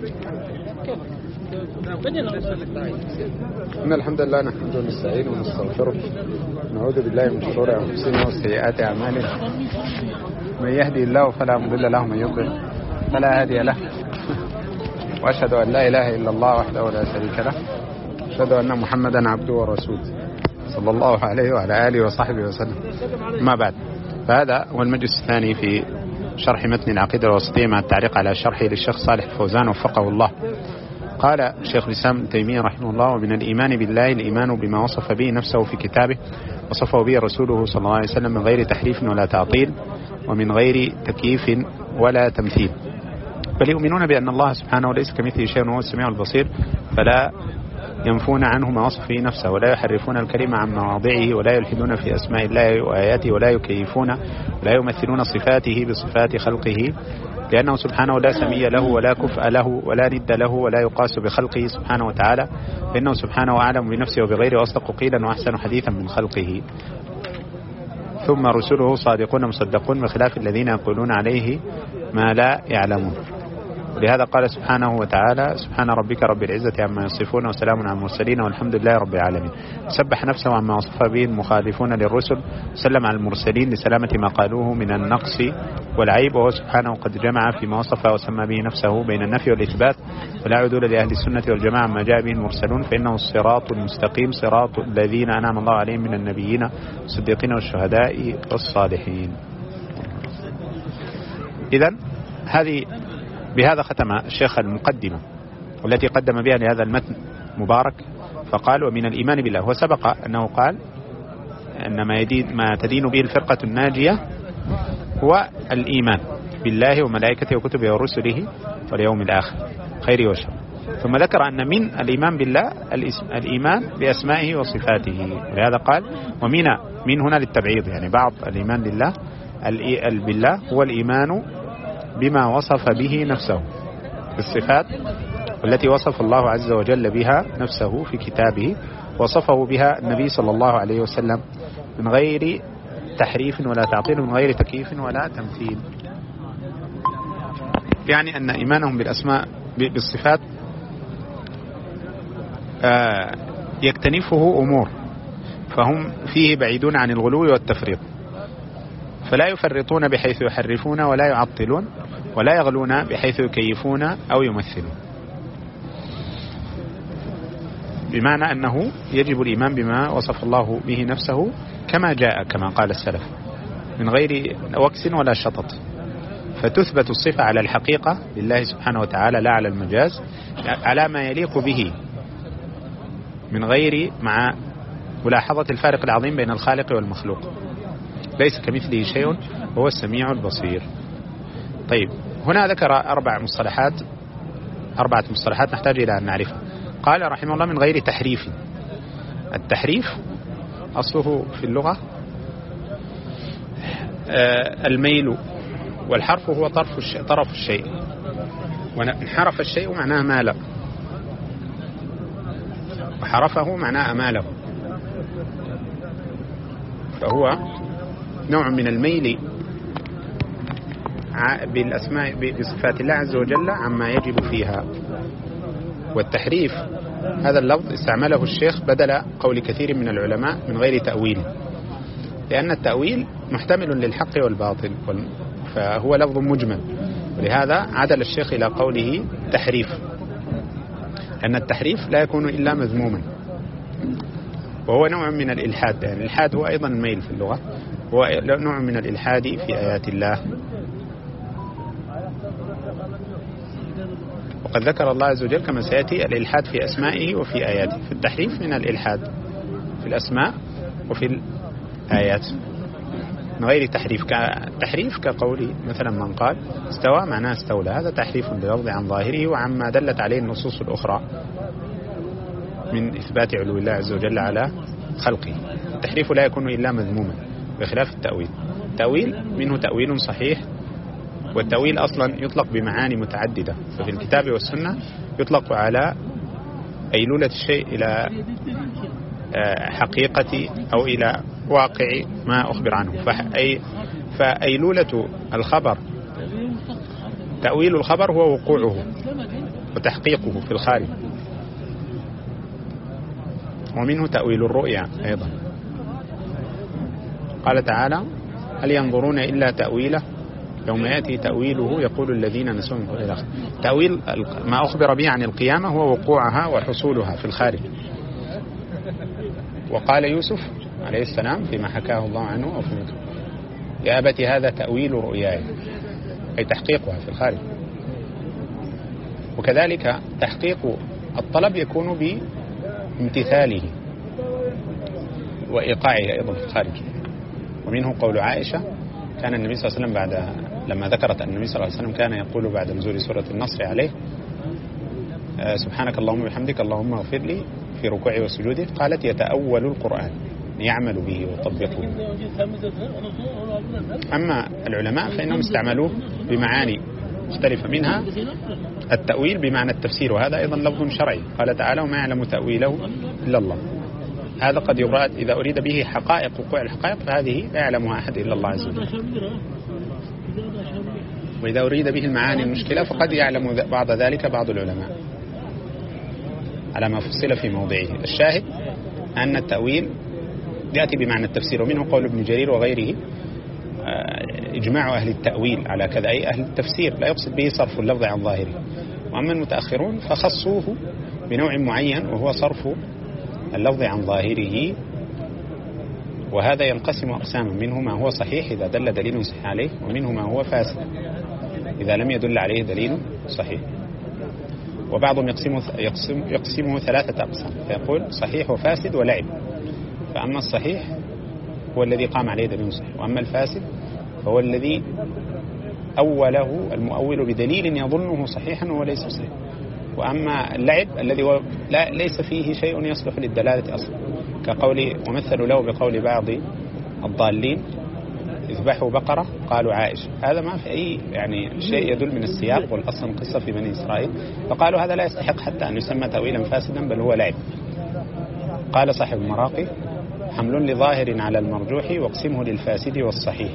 إن الحمد لله نحمده ونستعينه ونستغفره، نعوذ بالله من شرور أنفسنا وسيئات أعمالنا، من يهدي الله فلا مضل له ومن يضلل فلا هادي له، وأشهد أن لا إله إلا الله وحده لا شريك له، أشهد أن محمدا عبده ورسوله صلى الله عليه وعلى آله وصحبه وسلم. ما بعد، فهذا هو المجلس الثاني في شرح متن العقيدة الوسطية مع التعليق على شرحه للشيخ صالح الفوزان وفقه الله. قال شيخ الإسلام ابن تيمية رحمه الله: ومن الإيمان بالله الإيمان بما وصف به نفسه في كتابه وصفه به رسوله صلى الله عليه وسلم من غير تحريف ولا تعطيل ومن غير تكييف ولا تمثيل، بل يؤمنون بأن الله سبحانه ليس كمثله شيء وهو السميع البصير، فلا ينفون عنه ما وصف به نفسه ولا يحرفون الكلمة عن مواضعه ولا يلحدون في أسماء الله وآياته ولا يكيفون ولا يمثلون صفاته بصفات خلقه، لأنه سبحانه لا سمي له ولا كفء له ولا ند له ولا يقاس بخلقه سبحانه وتعالى، فإنه سبحانه أعلم بنفسه وبغيره وأصدق قيلا وأحسن حديثا من خلقه. ثم رسله صادقون مصدقون بخلاف الذين يقولون عليه ما لا يعلمون. لهذا قال سبحانه وتعالى: سبحان ربك رب العزة عما يصفون وسلام على المرسلين والحمد لله رب العالمين. سبح نفسه عما وصف به المخالفون للرسل، وسلم على المرسلين لسلامة ما قالوه من النقص والعيب، وهو سبحانه قد جمع فيما وصف وسمى به نفسه بين النفي والإثبات، ولا عدول لأهل السنة والجماعة ما جاء به المرسلون، فإنه الصراط المستقيم صراط الذين أنعم الله عليهم من النبيين والصديقين والشهداء والصالحين. إذن بهذا ختم الشيخ المقدمة والتي قدم بها لهذا المتن مبارك، فقال: ومن الإيمان بالله. وسبق أنه قال أن ما تدين به الفرقة الناجية هو الإيمان بالله وملائكته وكتبه ورسله واليوم الآخر خير وشر. ثم ذكر أن من الإيمان بالله الإيمان بأسمائه وصفاته، ولهذا قال: من هنا للتبعيض، يعني بعض الإيمان بالله هو الإيمان بما وصف به نفسه بالصفات التي وصف الله عز وجل بها نفسه في كتابه، وصفه بها النبي صلى الله عليه وسلم من غير تحريف ولا تعطيل ومن غير تكييف ولا تمثيل. يعني أن إيمانهم بالصفات يكتنفه أمور، فهم فيه بعيدون عن الغلو والتفريط، فلا يفرطون بحيث يحرفون ولا يعطلون، ولا يغلون بحيث يكيفون أو يمثلون، بمعنى أنه يجب الإيمان بما وصف الله به نفسه كما جاء كما قال السلف من غير وكس ولا شطط، فتثبت الصفة على الحقيقة لله سبحانه وتعالى لا على المجاز، على ما يليق به من غير مع ملاحظة الفارق العظيم بين الخالق والمخلوق، ليس كمثله شيء وهو السميع البصير. طيب، هنا ذكر أربعة مصطلحات نحتاج إلى أن نعرفها. قال رحمه الله: من غير تحريف. التحريف أصله في اللغة الميل، والحرف هو طرف الشيء، وانحرف الشيء معناه مال، وحرفه معناه أماله، فهو نوع من الميل بالأسماء بصفات الله عز وجل عما يجب فيها. والتحريف هذا اللفظ استعمله الشيخ بدل قول كثير من العلماء من غير تأويل، لأن التأويل محتمل للحق والباطل، فهو لفظ مجمل، ولهذا عدل الشيخ إلى قوله تحريف، لأن التحريف لا يكون إلا مذموما، وهو نوع من الإلحاد. يعني الإلحاد هو أيضا ميل في اللغة، هو نوع من الإلحاد في آيات الله. وقد ذكر الله عز وجل كما سيأتي الإلحاد في أسمائه وفي آياته، في التحريف من الإلحاد في الأسماء وفي الآيات من غير تحريف. كتحريف كقول مثلا من قال استوى معناه استولى، هذا تحريف للفظ عن ظاهره وعما دلت عليه النصوص الأخرى من إثبات علو الله عز وجل على خلقه. التحريف لا يكون إلا مذموما بخلاف التأويل. التأويل منه تأويل صحيح، والتأويل أصلا يطلق بمعاني متعددة، ففي الكتاب والسنة يطلق على أيلولة الشيء إلى حقيقة أو إلى واقع ما أخبر عنه. فأيلولة الخبر، تأويل الخبر هو وقوعه، وتحقيقه في الخارج. ومنه تأويل الرؤيا أيضا. قال تعالى: هل ينظرون إلا تأويله يوم يأتي تأويله يقول الذين نسوا من قبل الآخر. تأويل ما أخبر به عن القيامة هو وقوعها وحصولها في الخارج. وقال يوسف عليه السلام فيما حكاه الله عنه: يا أبت هذا تأويل رؤياي، أي تحقيقها في الخارج. وكذلك تحقيق الطلب يكون بامتثاله وإيقاعه أيضا في الخارج. ومنه قول عائشة: كان النبي صلى الله عليه وسلم لما ذكرت أن النبي صلى الله عليه وسلم كان يقول بعد نزول سورة النصر عليه: سبحانك اللهم وبحمدك اللهم اغفر لي في ركوعي وسجودي، قالت: يتأول القرآن، يعمل به ويطبقه. أما العلماء فإنهم استعملوه بمعاني مختلفة، منها التأويل بمعنى التفسير، وهذا أيضا لفظ شرعي. قال تعالى: وما يعلم تأويله إلا الله. هذا قد يراد إذا أريد به حقائق وقوع الحقائق، فهذه لا يعلمها أحد إلا الله عز وجل. وإذا أريد به المعاني المشكلة فقد يعلم بعض ذلك بعض العلماء على ما فصل في موضعه. الشاهد أن التأويل يأتي بمعنى التفسير. ومنه قول ابن جرير وغيره: إجماع أهل التأويل على كذا، أي أهل التفسير، لا يقصد به صرف اللفظ عن ظاهره. وأما المتأخرون فخصوه بنوع معين وهو صرف اللفظ عن ظاهره، وهذا ينقسم أقساما: منه ما هو صحيح إذا دل دليل صحيح عليه، ومنه ما هو فاسد إذا لم يدل عليه دليل صحيح. وبعضهم يقسمه 3 أقسام، فيقول صحيح وفاسد ولعب. فأما الصحيح هو الذي قام عليه دليل صحيح، وأما الفاسد فهو الذي أوله المؤول بدليل يظنه صحيحا وهو ليس صحيح. وأما اللعب الذي هو ليس فيه شيء يصلح للدلالة أصلا، كقول ومثلوا له بقول بعض الضالين: اذبحوا بقرة قالوا عائشة. هذا ما في أي شيء يدل من السياق، والأصل قصة في بني إسرائيل، فقالوا هذا لا يستحق حتى أن يسمى تأويلا فاسدا، بل هو لعب. قال صاحب المراقي: حمل لظاهر على المرجوح واقسمه للفاسد والصحيح.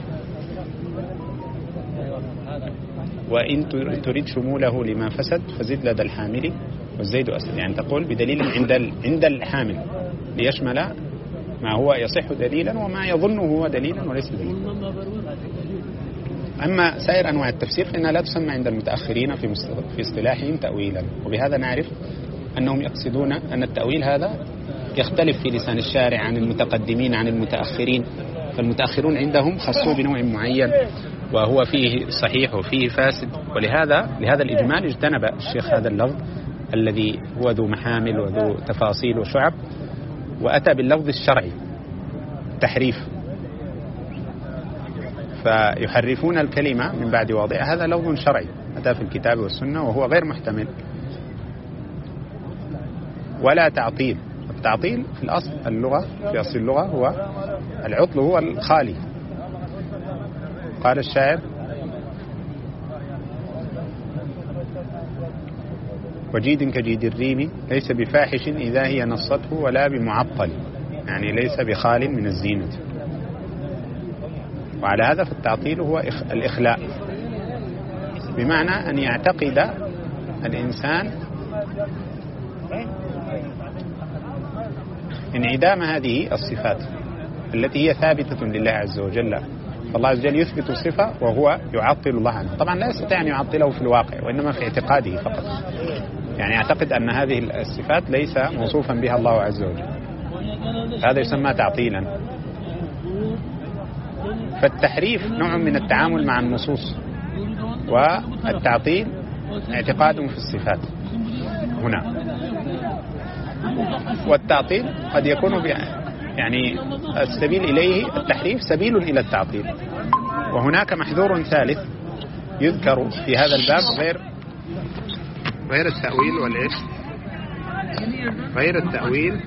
وإن تريد شموله لما فسد فزد لدى الحامل والزيد أسد. تقول بدليل عند الحامل ليشمل ما هو يصح دليلا وما يظنه هو دليلا وليس دليلا. أما سائر أنواع التفسير فإنها لا تسمى عند المتأخرين في اصطلاحهم تأويلا. وبهذا نعرف أنهم يقصدون أن التأويل هذا يختلف في لسان الشارع عن المتقدمين عن المتأخرين. فالمتأخرون عندهم خصوا بنوع معين وهو فيه صحيح وفيه فاسد، ولهذا الإجمال اجتنب الشيخ هذا اللفظ الذي هو ذو محامل وذو تفاصيل وشعب، وأتى باللفظ الشرعي تحريف، فيحرفون الكلمة من بعد واضعها. هذا لفظ شرعي أتى في الكتاب والسنة وهو غير محتمل ولا تعطيل. التعطيل في الأصل اللغة، في أصل اللغة هو العطل، هو الخالي. قال الشاعر: وجيد كجيد الريم ليس بفاحش إذا هي نصته ولا بمعطل، ليس بخال من الزينة. وعلى هذا فالتعطيل هو الإخلاء، بمعنى أن يعتقد الإنسان انعدام هذه الصفات التي هي ثابتة لله عز وجل. فالله عز وجل يثبت صفة وهو يعطل الله عنها. طبعا لا يستطيع أن يعطله في الواقع، وإنما في اعتقاده فقط. يعتقد أن هذه الصفات ليس موصوفا بها الله عز وجل، هذا يسمى تعطيلا. فالتحريف نوع من التعامل مع النصوص، والتعطيل اعتقاد في الصفات هنا. والتعطيل قد يكون السبيل إليه التحريف سبيل إلى التعطيل. وهناك محذور ثالث يذكر في هذا الباب غير التأويل والإيش، غير التأويل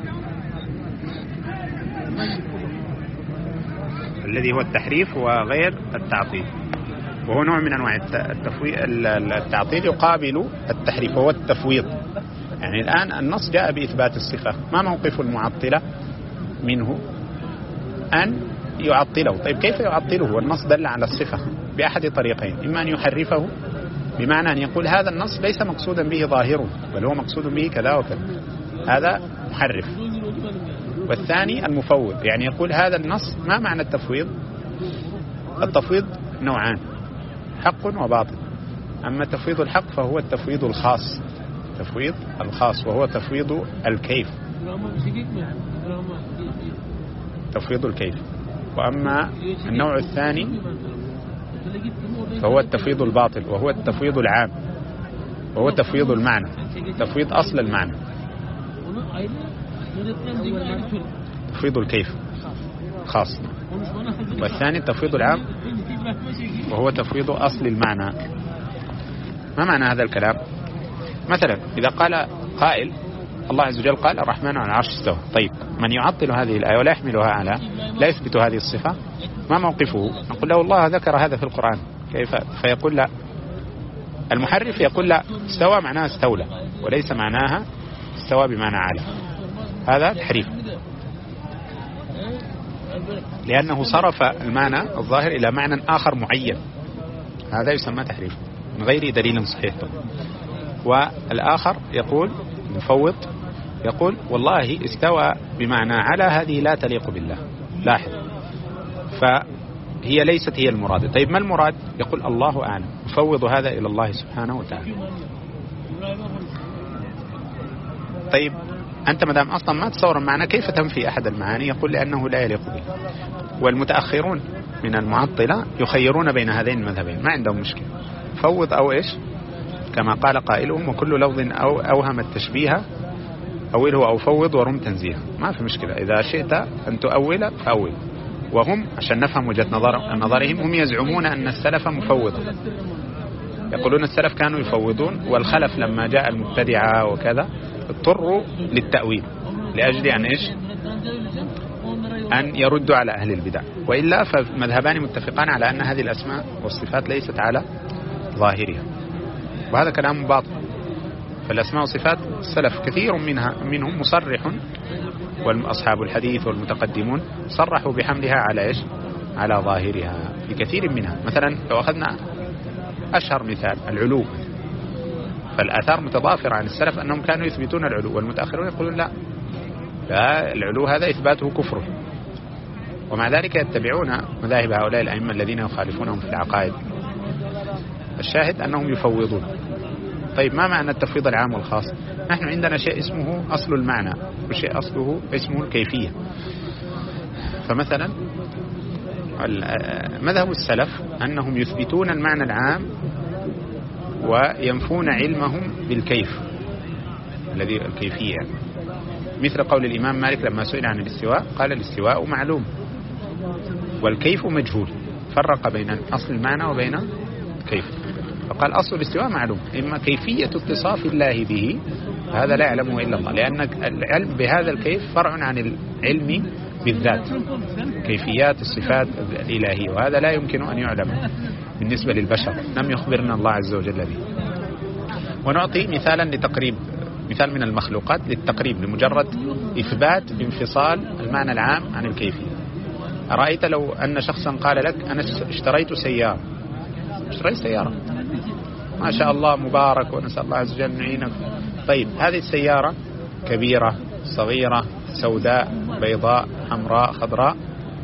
الذي هو التحريف وغير التعطيل، وهو نوع من أنواع التعطيل يقابل التحريف، وهو التفويض. الآن النص جاء بإثبات الصفة، ما موقف المعطلة منه؟ أن يعطله. طيب كيف يعطله؟ والنص دل على الصفة بأحد طريقين: إما أن يحرفه بمعنى أن يقول هذا النص ليس مقصودا به ظاهره بل هو مقصود به كذا وكذا، هذا محرف. والثاني المفوض، يعني يقول هذا النص ما معنى التفويض؟ التفويض نوعان، حق وباطل. أما تفويض الحق فهو التفويض الخاص، تفويض الخاص وهو تفويض الكيف، تفويض الكيف. وأما النوع الثاني فهو التفويض الباطل وهو التفويض العام، وهو تفويض المعنى، تفويض أصل المعنى، تفويض الكيف خاص. والثاني التفويض العام وهو تفويض أصل المعنى. ما معنى هذا الكلام؟ مثلا إذا قال قائل الله عز وجل قال الرحمن على العرش استوى، طيب من يعطل هذه الآية ولا يحملها على لا يثبت هذه الصفة ما موقفه؟ نقول له الله ذكر هذا في القرآن كيف؟ فيقول لا. المحرف يقول لا، استوى معناها استولى وليس معناها استوى بمعنى على، هذا تحريف لأنه صرف المعنى الظاهر إلى معنى آخر معين، هذا يسمى تحريف من غير دليل صحيح. والآخر يقول مفوض يقول والله استوى بمعنى على، هذه لا تليق بالله، لاحظ، فهي ليست هي المراد. طيب ما المراد؟ يقول الله أعلم، يفوض هذا إلى الله سبحانه وتعالى. طيب أنت مدام أصلا ما تصور المعنى كيف تنفي أحد المعاني؟ يقول لأنه لا يليق به. والمتأخرون من المعطلة يخيرون بين هذين المذهبين، ما عندهم مشكلة، فوض أو إيش كما قال قائلهم وكل لفظ أو أوهم التشبيه أوله أو فوض ورم تنزيها، ما في مشكلة. إذا شئت أن تؤول فأول. وهم عشان نفهم وجهة نظرهم، هم يزعمون أن السلف مفوض، يقولون السلف كانوا يفوضون، والخلف لما جاء المبتدعة وكذا اضطروا للتأويل لأجل أن إيش أن يردوا على أهل البدع. وإلا فمذهبان متفقان على أن هذه الأسماء والصفات ليست على ظاهرها، وهذا كلام باطل. فالأسماء والصفات السلف كثير منهم مصرح، والأصحاب الحديث والمتقدمون صرحوا بحملها على إيش على ظاهرها في كثير منها. مثلا لو أخذنا أشهر مثال العلو، فالآثار متضافرة عن السلف أنهم كانوا يثبتون العلو، والمتأخرون يقولون لا العلو هذا إثباته كفر، ومع ذلك يتبعون مذاهب هؤلاء الأئمة الذين يخالفونهم في العقائد. الشاهد أنهم يفوضون. طيب ما معنى التفويض العام والخاص؟ نحن عندنا شيء اسمه أصل المعنى وشيء أصله اسمه الكيفية. فمثلا مذهب السلف أنهم يثبتون المعنى العام وينفون علمهم بالكيف الذي الكيفية، مثل قول الإمام مالك لما سئل عن الاستواء قال الاستواء معلوم والكيف مجهول، فرق بين أصل المعنى وبين الكيف، فقال أصل الاستواء معلوم، إما كيفية اتصاف الله به هذا لا يعلمه إلا الله، لأن العلم بهذا الكيف فرع عن العلم بالذات، كيفيات الصفات الإلهية، وهذا لا يمكن أن يعلم بالنسبة للبشر، لم يخبرنا الله عز وجل به. ونعطي مثالا لتقريب، مثال من المخلوقات للتقريب لمجرد إثبات انفصال المعنى العام عن الكيفية. أرأيت لو أن شخصا قال لك أنا اشتريت سيارة، اشتريت سيارة ما شاء الله مبارك ونسأل الله عز وجل أن يعينك، طيب هذه السيارة كبيرة صغيرة سوداء بيضاء حمراء خضراء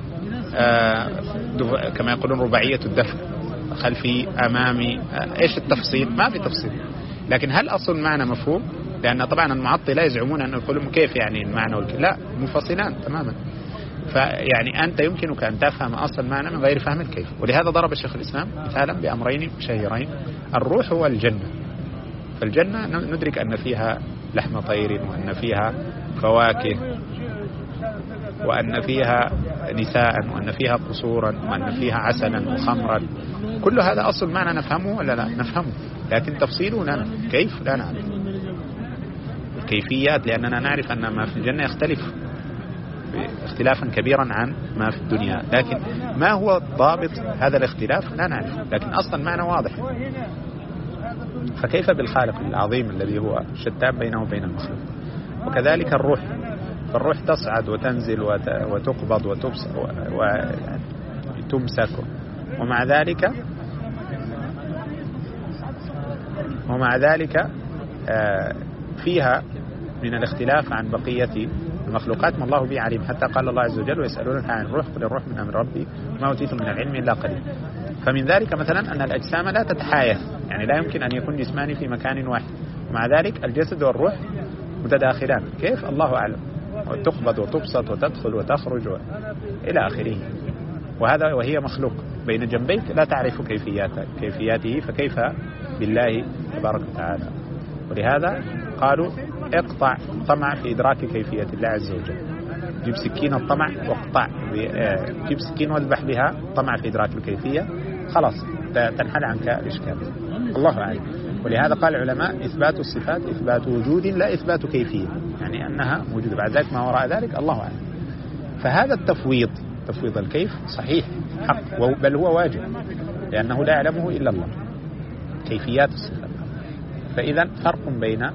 كما يقولون رباعية الدفع، خلفي أمامي، إيش التفصيل؟ ما في تفصيل. لكن هل أصل المعنى مفهوم؟ لأن طبعا المعطلة يزعمون أن يقولون كيف يعني المعنى والكيف، لا منفصلان تماما. فيعني أنت يمكنك أن تفهم أصل المعنى من غير فهم الكيف. ولهذا ضرب الشيخ الإسلام مثالا بأمرين شهيرين، الروح والجنة. فالجنة ندرك أن فيها لحم طير، وأن فيها فواكه، وأن فيها نساء، وأن فيها قصورا، وأن فيها عسلا وخمرا، كل هذا أصل معنى نفهمه ولا لا؟ نفهمه، لكن تفصيله لا، كيف لا نعرف الكيفيات، لأننا نعرف أن ما في الجنة يختلف اختلافا كبيرا عن ما في الدنيا، لكن ما هو ضابط هذا الاختلاف لا نعرف، لكن أصلا معنى واضح. فكيف بالخالق العظيم الذي هو شتان بينه وبين المخلوق؟ وكذلك الروح، فالروح تصعد وتنزل وتقبض وتمسك، ومع ذلك ومع ذلك فيها من الاختلاف عن بقية المخلوقات ما الله به عليم، حتى قال الله عز وجل ويسألونك عن الروح قل الروح من أمر ربي ما أوتيتم من العلم إلا قليل. فمن ذلك مثلا أن الأجسام لا تتحايث، يعني لا يمكن أن يكون جسمان في مكان واحد، ومع ذلك الجسد والروح متداخلان، كيف الله أعلم، وتقبض وتبسط وتدخل وتخرج إلى آخره. وهي مخلوق بين جنبيك لا تعرف كيفياته، فكيف بالله تبارك وتعالى. ولهذا قالوا اقطع طمع في إدراك كيفية الله عز وجل، جيب سكين الطمع واقطع، جيب سكين واذبح بها طمع في إدراك الكيفية، خلاص تنحل عنك الإشكال. الله أعلم. ولهذا قال العلماء إثبات الصفات إثبات وجود لا إثبات كيفية، يعني أنها موجودة، بعد ذلك ما وراء ذلك الله أعلم. فهذا التفويض، تفويض الكيف صحيح حق، بل هو واجب، لأنه لا يعلمه إلا الله كيفيات الصفات. فإذا فرق بين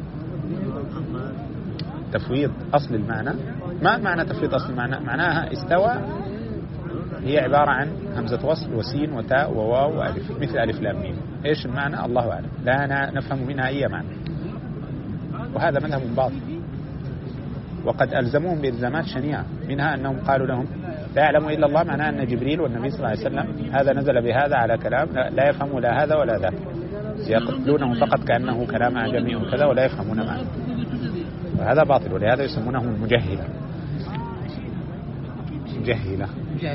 تفويض أصل المعنى. ما معنى تفويض أصل المعنى؟ معناها استوى هي عبارة عن همزة وصل وسين وتاء وواو وألف، مثل ألف لام ميم. إيش المعنى؟ الله أعلم، لا نفهم منها أي معنى، وهذا مذهب باطل. وقد ألزموهم بإلزامات شنيعة، منها أنهم قالوا لهم لا يعلم إلا الله، معناه أن جبريل والنبي صلى الله عليه وسلم هذا نزل بهذا على كلام لا يفهم لا هذا ولا ذاك، يقولونه فقط كأنه كلام أعجمي وكذا ولا يفهمون معنى، وهذا باطل. ولهذا يسمونهم المجهلة، مجهلة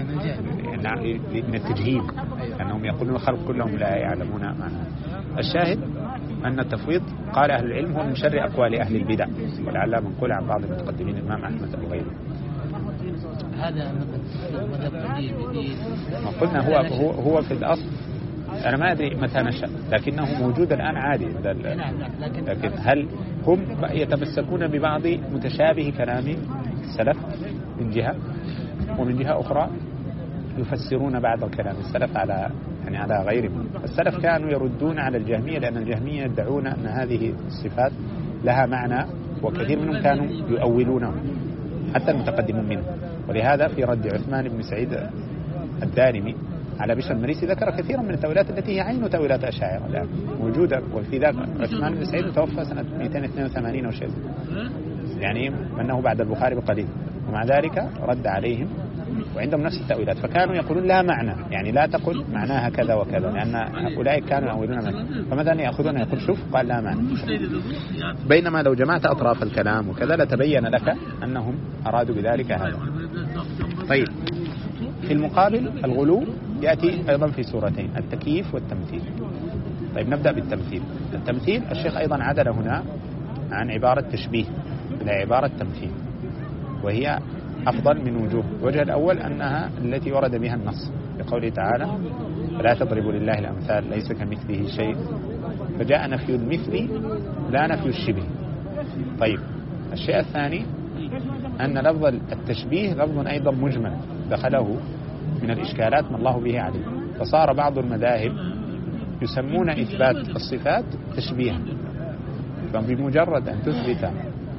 من التجهيل، أنهم يقولون الخلق كلهم لا يعلمون معنى. الشاهد أن التفويض قال أهل العلم هو من شر أقوال أهل البدع، ولعل منقول عن بعض المتقدمين الإمام أحمد وغيره. هذا مذهب قديم جديد. ما قلنا هو في الأصل أنا ما أدري متى نشأ، لكنه موجود الآن عادي. لكن هل هم يتمسكون ببعض متشابه كلام السلف من جهة، ومن جهة أخرى يفسرون بعض كلام السلف على غيرهم. السلف كانوا يردون على الجهمية، لأن الجهمية يدعون أن هذه الصفات لها معنى، وكثير منهم كانوا يؤولونه حتى المتقدمون منه. ولهذا في رد عثمان بن سعيد الدارمي على بشر المريسي ذكر كثيرا من التأويلات التي هي عين تأويلات أشاعرة الآن موجودة. وفي ذاك عثمان بن سعيد توفى سنة 282 أو شيء، يعني أنه بعد البخاري بقليل، ومع ذلك رد عليهم وعندهم نفس التأويلات. فكانوا يقولون لا معنى، يعني لا تقل معناها كذا وكذا، لأن أولئك كانوا يؤولون منه. فمثلا يأخذون يقول شوف قال لا معنى، بينما لو جمعت أطراف الكلام وكذا لتبين لك أنهم أرادوا بذلك هذا. طيب، في المقابل الغلو يأتي أيضا في سورتين، التكييف والتمثيل. طيب نبدأ بالتمثيل. التمثيل الشيخ أيضا عدل هنا عن عبارة تشبيه إلى عبارة تمثيل، وهي أفضل من وجوه. الوجه الأول أنها التي ورد بها النص بقوله تعالى لا تضربوا لله الأمثال ليس كمثله شيء، فجاء نفي المثل لا نفي الشبه. طيب الشيء الثاني أن لفظ التشبيه لفظ أيضا مجمل دخله من الإشكالات ما الله به عليه، فصار بعض المذاهب يسمون إثبات الصفات تشبيها، فبمجرد أن تثبت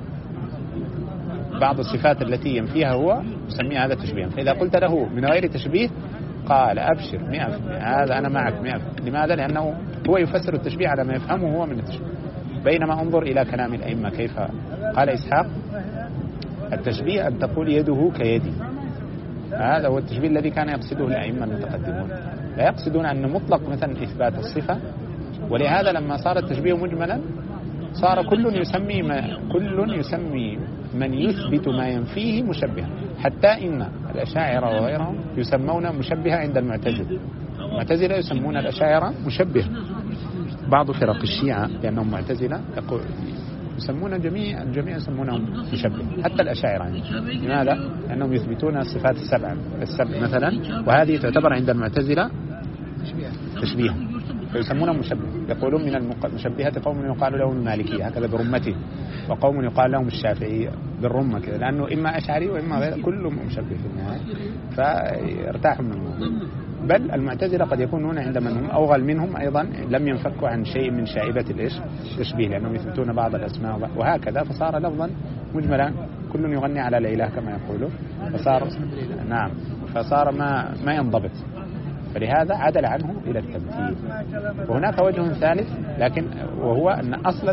بعض الصفات التي ينفيها هو يسميها هذا تشبيها. فإذا قلت له من غير تشبيه قال أبشر 100%، هذا أنا معك 100%. لماذا؟ لأنه هو يفسر التشبيه على ما يفهمه هو من التشبيه. بينما انظر إلى كلام الأئمة كيف قال إسحاق التشبيه أن تقول يده كيدي، هذا هو التشبيه الذي كان يقصده الأئمة المتقدمون، لا يقصدون أن مطلق مثلا إثبات الصفة. ولهذا لما صار التشبيه مجملا صار كل يسمي من يثبت ما ينفيه مشبها، حتى إن الأشاعرة وغيرهم يسمون مشبهة عند المعتزلة يسمون الأشاعرة مشبهة. بعض فرق الشيعة لأنهم معتزلة يسمون الجميع يسمونهم مشبه، حتى الأشاعرة يعني. لماذا؟ لأنهم يثبتون الصفات السبع مثلا، وهذه تعتبر عند المعتزلة تشبيها، فيسمونهم مشبه. يقولون من المشبهة قوم يقال لهم المالكية هكذا برمته، وقوم يقال لهم الشافعية بالرمة كذا، لأنه إما أشعري وإما غير، كلهم مشبه في النهاية، فيرتاحوا من الموضوع. بل المعتزلة قد يكونون عند من هم أوغل منهم أيضا لم ينفكوا عن شيء من شائبة التشبيه، لأنهم يثبتون بعض الأسماء وهكذا، فصار لفظا مجملا كل يغني على الإله كما يقولوا، فصار ما ينضبط. فلهذا عدل عنه إلى التمثيل. وهناك وجه ثالث لكن وهو أن أصل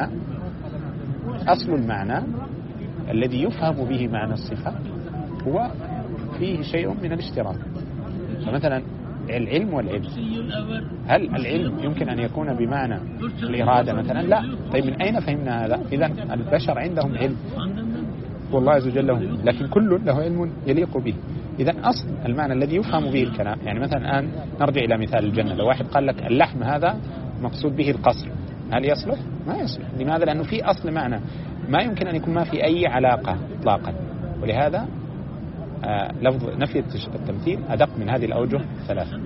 المعنى الذي يفهم به معنى الصفة هو فيه شيء من الاشتراك. فمثلا العلم والعلم، هل العلم يمكن أن يكون بمعنى الإرادة مثلا؟ لا. طيب من أين فهمنا هذا؟ إذن البشر عندهم علم والله عز وجل لهم، لكن كل له علم يليق به. إذن أصل المعنى الذي يفهم به الكلام، يعني مثلا الآن نرجع إلى مثال الجنة، لو واحد قال لك اللحم هذا مقصود به القصر، هل يصلح؟ ما يصلح. لماذا؟ لأنه في أصل معنى ما يمكن أن يكون ما في أي علاقة إطلاقا. ولهذا لفظ نفي التمثيل أدق من هذه الأوجه ثلاثة.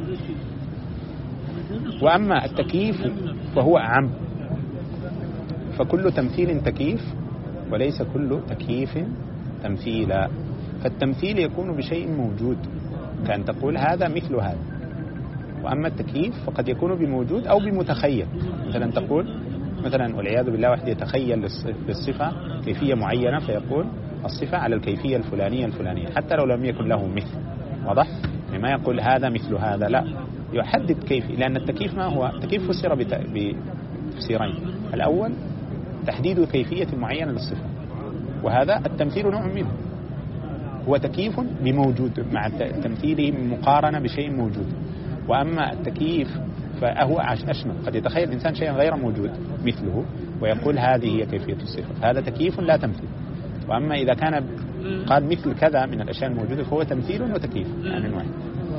وأما التكييف فهو أعم، فكل تمثيل تكييف وليس كل تكييف تمثيلا. فالتمثيل يكون بشيء موجود كأن تقول هذا مثل هذا، وأما التكييف فقد يكون بموجود أو بمتخيل. مثلا تقول مثلا والعياذ بالله واحد يتخيل للصفة كيفية معينة فيقول الصفة على الكيفية الفلانية حتى لو لم يكن له مثل. واضح؟ يعني ما يقول هذا مثل هذا، لا، يحدد كيف. لأن التكييف ما هو؟ التكييف فسر بتفسيرين. الأول تحديد كيفية معينة للصفة، وهذا التمثيل نوع منه، هو تكييف بموجود مع تمثيله مقارنة بشيء موجود. وأما التكييف فهو أشمل، قد يتخيل الإنسان شيئا غير موجود مثله ويقول هذه هي كيفية الصفة، هذا تكييف لا تمثيل. وأما إذا كان قال مثل كذا من الأشياء الموجودة فهو تمثيل وتكييف، يعني واحد.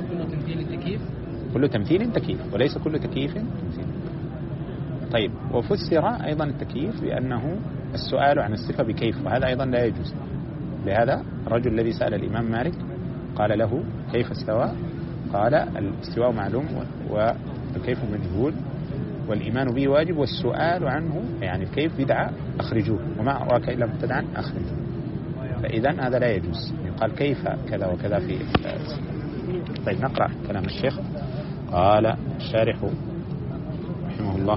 كل تمثيل تكييف وليس كل تكييف تمثيل. طيب، وفسر أيضا التكييف بأنه السؤال عن الصفة بكيف، وهذا أيضا لا يجوز. لهذا الرجل الذي سأل الإمام مالك قال له كيف استوى؟ قال الاستواء معلوم والكيف مجهول والإيمان به واجب والسؤال عنه يعني الكيف بدعة أخرجوه وما أراك إلا مبتدعا أخرجوه. فإذا هذا لا يجوز. قال كيف كذا وكذا في طيب نقرأ كلام الشيخ. قال الشارح رحمه الله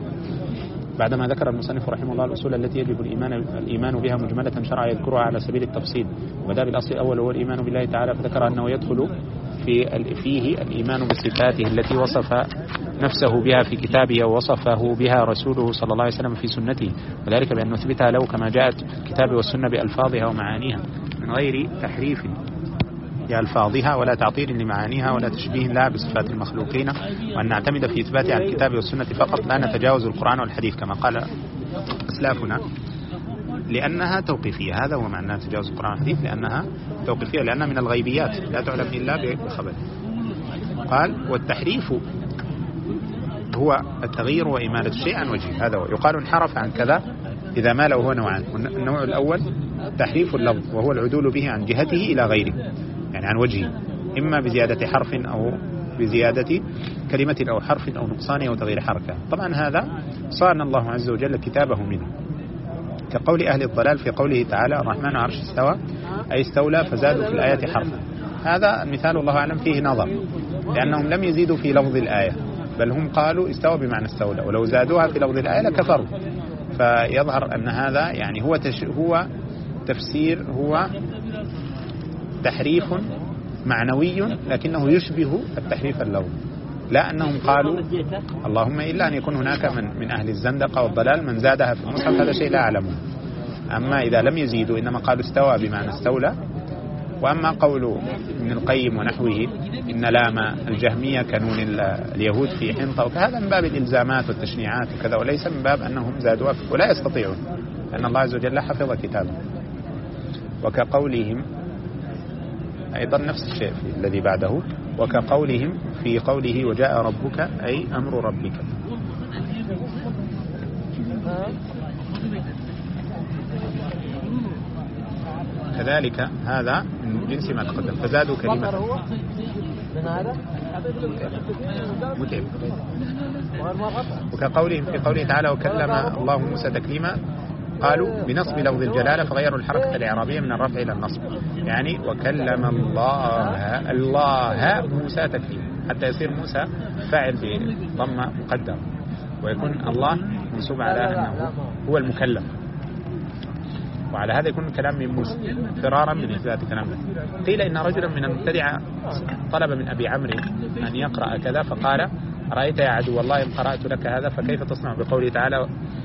بعدما ذكر المصنف رحمه الله الأصول التي يجب الإيمان بها مجملة شرع يذكرها على سبيل التفصيل، وبدأ بالأصل الأول وهو الإيمان بالله تعالى، فذكر أنه يدخل فيه الإيمان بصفاته التي وصف نفسه بها في كتابه ووصفه بها رسوله صلى الله عليه وسلم في سنته، وذلك بأن نثبتها له كما جاءت في الكتاب والسنة بألفاظها ومعانيها من غير تحريف لألفاظها ولا تعطيل لمعانيها ولا تشبيه لها بصفات المخلوقين، وأن نعتمد في إثباتها على الكتاب والسنة فقط لا نتجاوز القرآن والحديث كما قال أسلافنا، لأنها توقيفية. هذا هو معنى تجاوز القرآن والحديث، لأنها توقيفية، لأنها من الغيبيات لا تعلم إلا بخبر. قال والتحريف هو التغيير وإمالة الشيء عن وجهه، هذا هو. يقال انحرف عن كذا إذا ماله هو نوعان. النوع الأول تحريف اللفظ وهو العدول به عن جهته إلى غيره، يعني عن وجهه، إما بزيادة حرف أو بزيادة كلمة أو حرف أو نقصان أو تغيير حركة. طبعا هذا صان الله عز وجل كتابه منه، كقول أهل الضلال في قوله تعالى الرحمن عرش استوى، أي استولى فزادوا في الآية حرفا. هذا المثال الله أعلم فيه نظر، لأنهم لم يزيدوا في لفظ الآية، بل هم قالوا استوى بمعنى استولى، ولو زادوها في لفظ الآية لكفروا. فيظهر أن هذا يعني هو تفسير، هو تحريف معنوي لكنه يشبه التحريف اللفظي، لا أنهم قالوا اللهم إلا أن يكون هناك من أهل الزندقة والضلال من زادها في المصحف، هذا شيء لا أعلمه. أما إذا لم يزيدوا إنما قالوا استوى بمعنى استولى. وأما قول ابن القيم ونحوه إن لام الجهمية كنون اليهود في حنطة وكذا من باب الإلزامات والتشنيعات وكذا، وليس من باب أنهم زادوا ولا يستطيعون، لأن الله عز وجل حفظ كتابه. وكقولهم أيضا نفس الشيء في الذي بعده، وكقولهم في قوله وجاء ربك أي أمر ربك. كذلك هذا من جنس ما تقدم، فزادوا كلمة متعب. وكقولهم في قوله تعالى وكلم الله موسى تكليما، قالوا بنصب لفظ الجلالة فغيروا الحركة الإعرابية من الرفع إلى النصب، يعني وكلم الله موسى تكليما، حتى يصير موسى فاعل بضمة مقدر ويكون الله منصوب على أنه هو المكلم. وعلى هذا يكون الكلام من موسى فرارا من إثبات كلامه. قيل إن رجلا من المبتدعة طلب من أبي عمرو أن يقرأ كذا فقال رأيت يا عدو الله إن قرأت لك هذا فكيف تصنع بقوله تعالى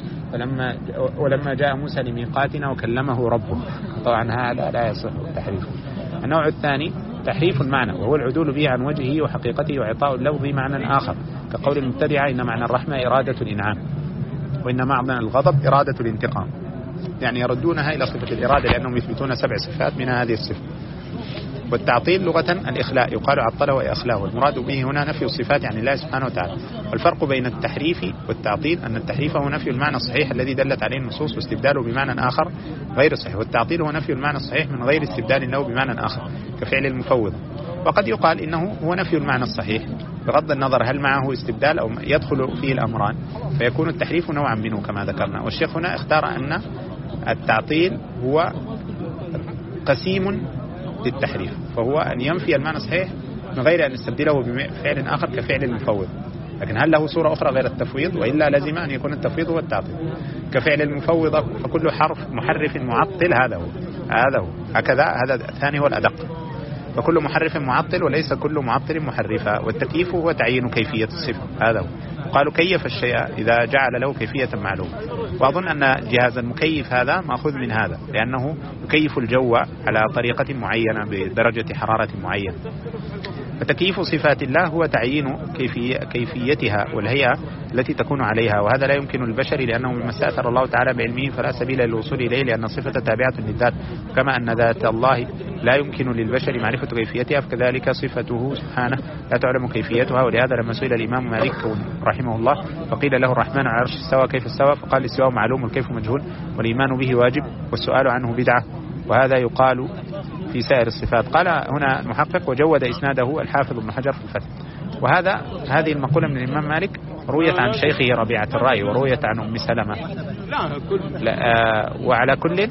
ولما جاء موسى لميقاتنا وكلمه ربه. طبعا هذا لا يصح تحريفه. النوع الثاني تحريف المعنى وهو العدول به عن وجهه وحقيقته وإعطاء اللفظ معنى آخر كقول المبتدعة إن معنى الرحمة إرادة الإنعام وإن معنى الغضب إرادة الانتقام، يعني يردونها إلى صفة الإرادة لأنهم يثبتون 7 صفات من هذه الصفة. والتعطيل لغة الإخلاء يقال عطله وإخلاه، والمراد به هنا نفي الصفات عن الله سبحانه وتعالى. والفرق بين التحريف والتعطيل أن التحريف هو نفي المعنى الصحيح الذي دلت عليه النصوص واستبداله بمعنى آخر غير صحيح، والتعطيل هو نفي المعنى الصحيح من غير استبدال له بمعنى آخر كفعل المفوض. وقد يقال إنه هو نفي المعنى الصحيح بغض النظر هل معه استبدال أو يدخل فيه الأمران، فيكون التحريف نوعا منه كما ذكرنا. والشيخ هنا اختار أن التعطيل هو قسيم للتحريف، فهو أن ينفي المعنى الصحيح من غير أن يستبدله بفعل آخر كفعل المفوض. لكن هل له صورة أخرى غير التفويض؟ وإلا لازم أن يكون التفويض هو التعطيل. كفعل المفوض فكل حرف محرف معطل هذا هو هكذا. هذا الثاني هو الأدق، فكل محرف معطل وليس كل معطل محرفا. والتكييف هو تعيين كيفية الصفة، هذا هو. وقالوا كيف الشيء إذا جعل له كيفية معلومة. وأظن أن جهاز المكيف هذا مأخوذ من هذا، لأنه يكيف الجو على طريقة معينة بدرجة حرارة معينة. فتكييف صفات الله هو تعيين كيفيتها والهيئة التي تكون عليها، وهذا لا يمكن للبشر لأنه مما استأثر الله تعالى بعلمه فلا سبيل للوصول إليه، لأن صفة تابعة للذات. كما أن ذات الله لا يمكن للبشر معرفة كيفيتها، فكذلك صفته سبحانه لا تعلم كيفيتها. ولهذا لما سئل الإمام مالك رحمه الله فقيل له الرحمن على العرش استوى كيف استوى، فقال الاستواء معلوم والكيف مجهول والإيمان به واجب والسؤال عنه بدعة، وهذا يقال في سائر الصفات. قال هنا المحقق وجود إسناده الحافظ ابن حجر في الفتح. هذه المقولة من الإمام مالك رويت عن شيخه ربيعة الرأي ورويت عن أم سلمة. وعلى كل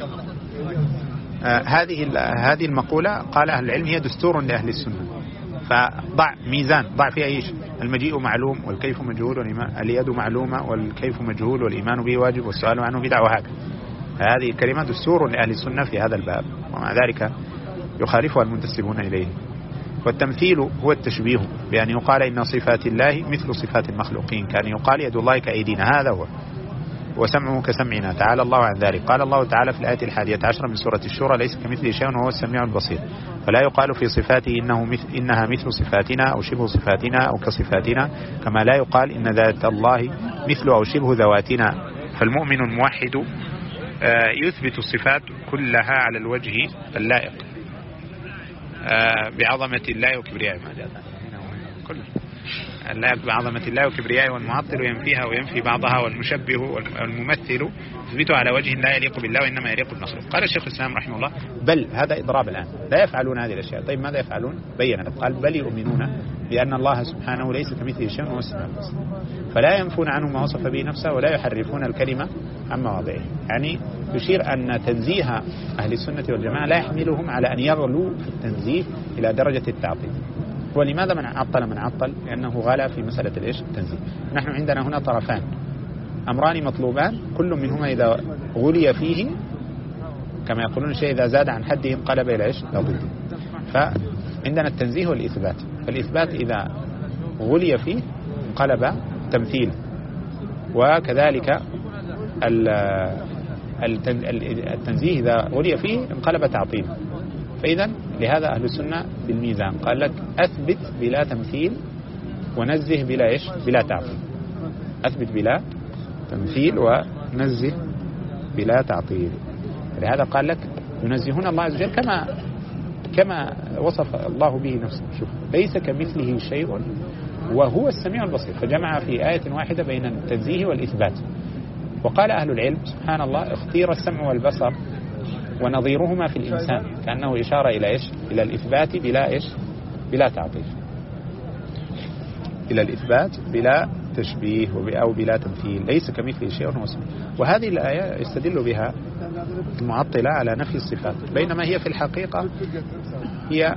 هذه المقولة قال أهل العلم هي دستور لأهل السنة، فضع ميزان، ضع فيها إيش؟ المجيء معلوم والكيف مجهول، اليد معلومة والكيف مجهول والإيمان به واجب والسؤال عنه بدعة، وهكذا. هذه الكلمة دستور لأهل السنة في هذا الباب، ومع ذلك يخالفها المنتسبون إليه. والتمثيل هو التشبيه بأن يقال إن صفات الله مثل صفات المخلوقين، كان يقال يد الله كأيدينا، هذا هو. وسمعه كسمعنا، تعالى الله عن ذلك. قال الله تعالى في الآية 11 من سورة الشورى ليس كمثله شيء وهو السميع البصير. فلا يقال في صفاته إنها مثل صفاتنا أو شبه صفاتنا أو كصفاتنا، كما لا يقال إن ذات الله مثل أو شبه ذواتنا. فالمؤمن الموحد يثبت الصفات كلها على الوجه اللائق بعظمة الله وكبريائه، اللائق بعظمة الله وكبريائه. والمعطل ينفيها وينفي بعضها، والمشبه والممثل يثبته على وجه لا يليق بالله وإنما يليق بالمخلوق. قال الشيخ الإسلام رحمه الله بل هذا إضراب الآن، لا يفعلون هذه الأشياء. طيب ماذا يفعلون؟ بين قال بل يؤمنون بأن الله سبحانه ليس كمثله شيء وهو السميع البصير، فلا ينفون عنه ما وصف به نفسه ولا يحرفون الكلمة عن مواضعه. يعني يشير أن تنزيه أهل السنة والجماعة لا يحملهم على أن يغلوا في التنزيه إلى درجة التعطيل. ولماذا من عطل؟ لأنه غلا في مسألة التنزيه. نحن عندنا هنا طرفان، أمران مطلوبان، كل منهما إذا غلي فيه كما يقولون الشيء إذا زاد عن حده انقلب إلى ضده. فعندنا التنزيه والإثبات، فالإثبات إذا غلي فيه انقلب تمثيل، وكذلك التنزيه إذا غلي فيه انقلب تعطيل. فإذا لهذا أهل السنة بالميزان قال لك أثبت بلا تمثيل ونزه بلا بلا تعطيل. أثبت بلا تمثيل ونزه بلا تعطيل. لهذا قال لك ينزهون الله عز وجل كما وصف الله به نفسه. شوف ليس كمثله شيء وهو السميع البصير، فجمع في آية واحدة بين التنزيه والإثبات. وقال أهل العلم سبحان الله اختير السمع والبصر ونظيرهما في الإنسان، كأنه إشارة إلى إلى الإثبات بلا تعطيل، إلى الإثبات بلا تشبيه أو بلا تمثيل، ليس كمثله شيء وهو السميع. وهذه الآية يستدل بها المعطلة على نفي الصفات، بينما هي في الحقيقة هي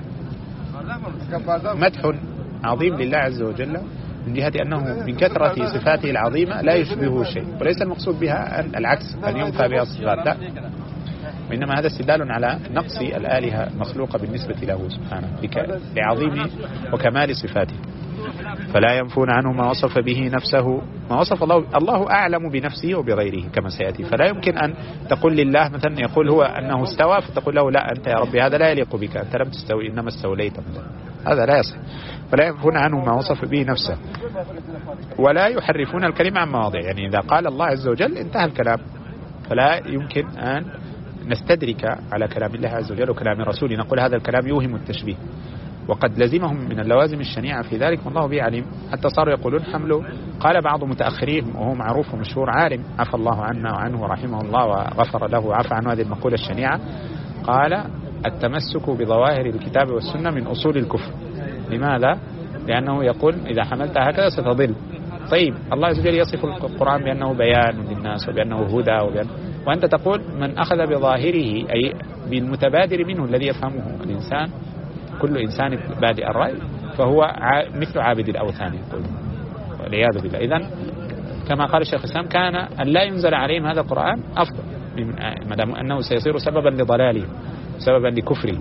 مدح عظيم لله عز وجل من جهة أنه من كثرة صفاته العظيمة لا يشبهه شيء، وليس المقصود بها العكس أن ينفى بها الصفات، لا، وإنما هذا استدلال على نقص الآلهة مخلوقة بالنسبة له سبحانه لعظيم وكمال صفاته. فلا ينفون عنه ما وصف به نفسه، ما وصف الله أعلم بنفسه وبغيره كما سيأتي. فلا يمكن أن تقول لله مثلا يقول هو أنه استوى فتقول له لا أنت يا ربي هذا لا يليق بك، أنت لم تستوي إنما استوليت مثلا، هذا لا يصح. فلا ينفون عنه ما وصف به نفسه ولا يحرفون الكلمة عن مواضع، يعني إذا قال الله عز وجل انتهى الكلام، فلا يمكن أن نستدرك على كلام الله عز وجل وكلام رسوله نقول هذا الكلام يوهم التشبيه، وقد لزمهم من اللوازم الشنيعة في ذلك والله به عليم. حتى صاروا يقولون حمله، قال بعض متأخرين وهو معروف ومشهور عالم عفى الله عنا وعنه ورحمه الله وغفر له وعفى عنه هذه المقولة الشنيعة، قال التمسك بظواهر الكتاب والسنة من أصول الكفر. لماذا؟ لأنه يقول إذا حملت هكذا ستضل. طيب الله عز وجل يصف القرآن بأنه بيان للناس وبأنه هدى وأنت تقول من أخذ بظاهره أي بالمتبادر منه الذي يفهمه الإنسان، كل إنسان بادئ الرأي فهو مثل عابد الأوثان يقول والعياذ بالله. إذن كما قال الشيخ الإسلام كان أن لا ينزل عليهم هذا القرآن أفضل ما دام أنه سيصير سببا لضلاله سببا لكفره.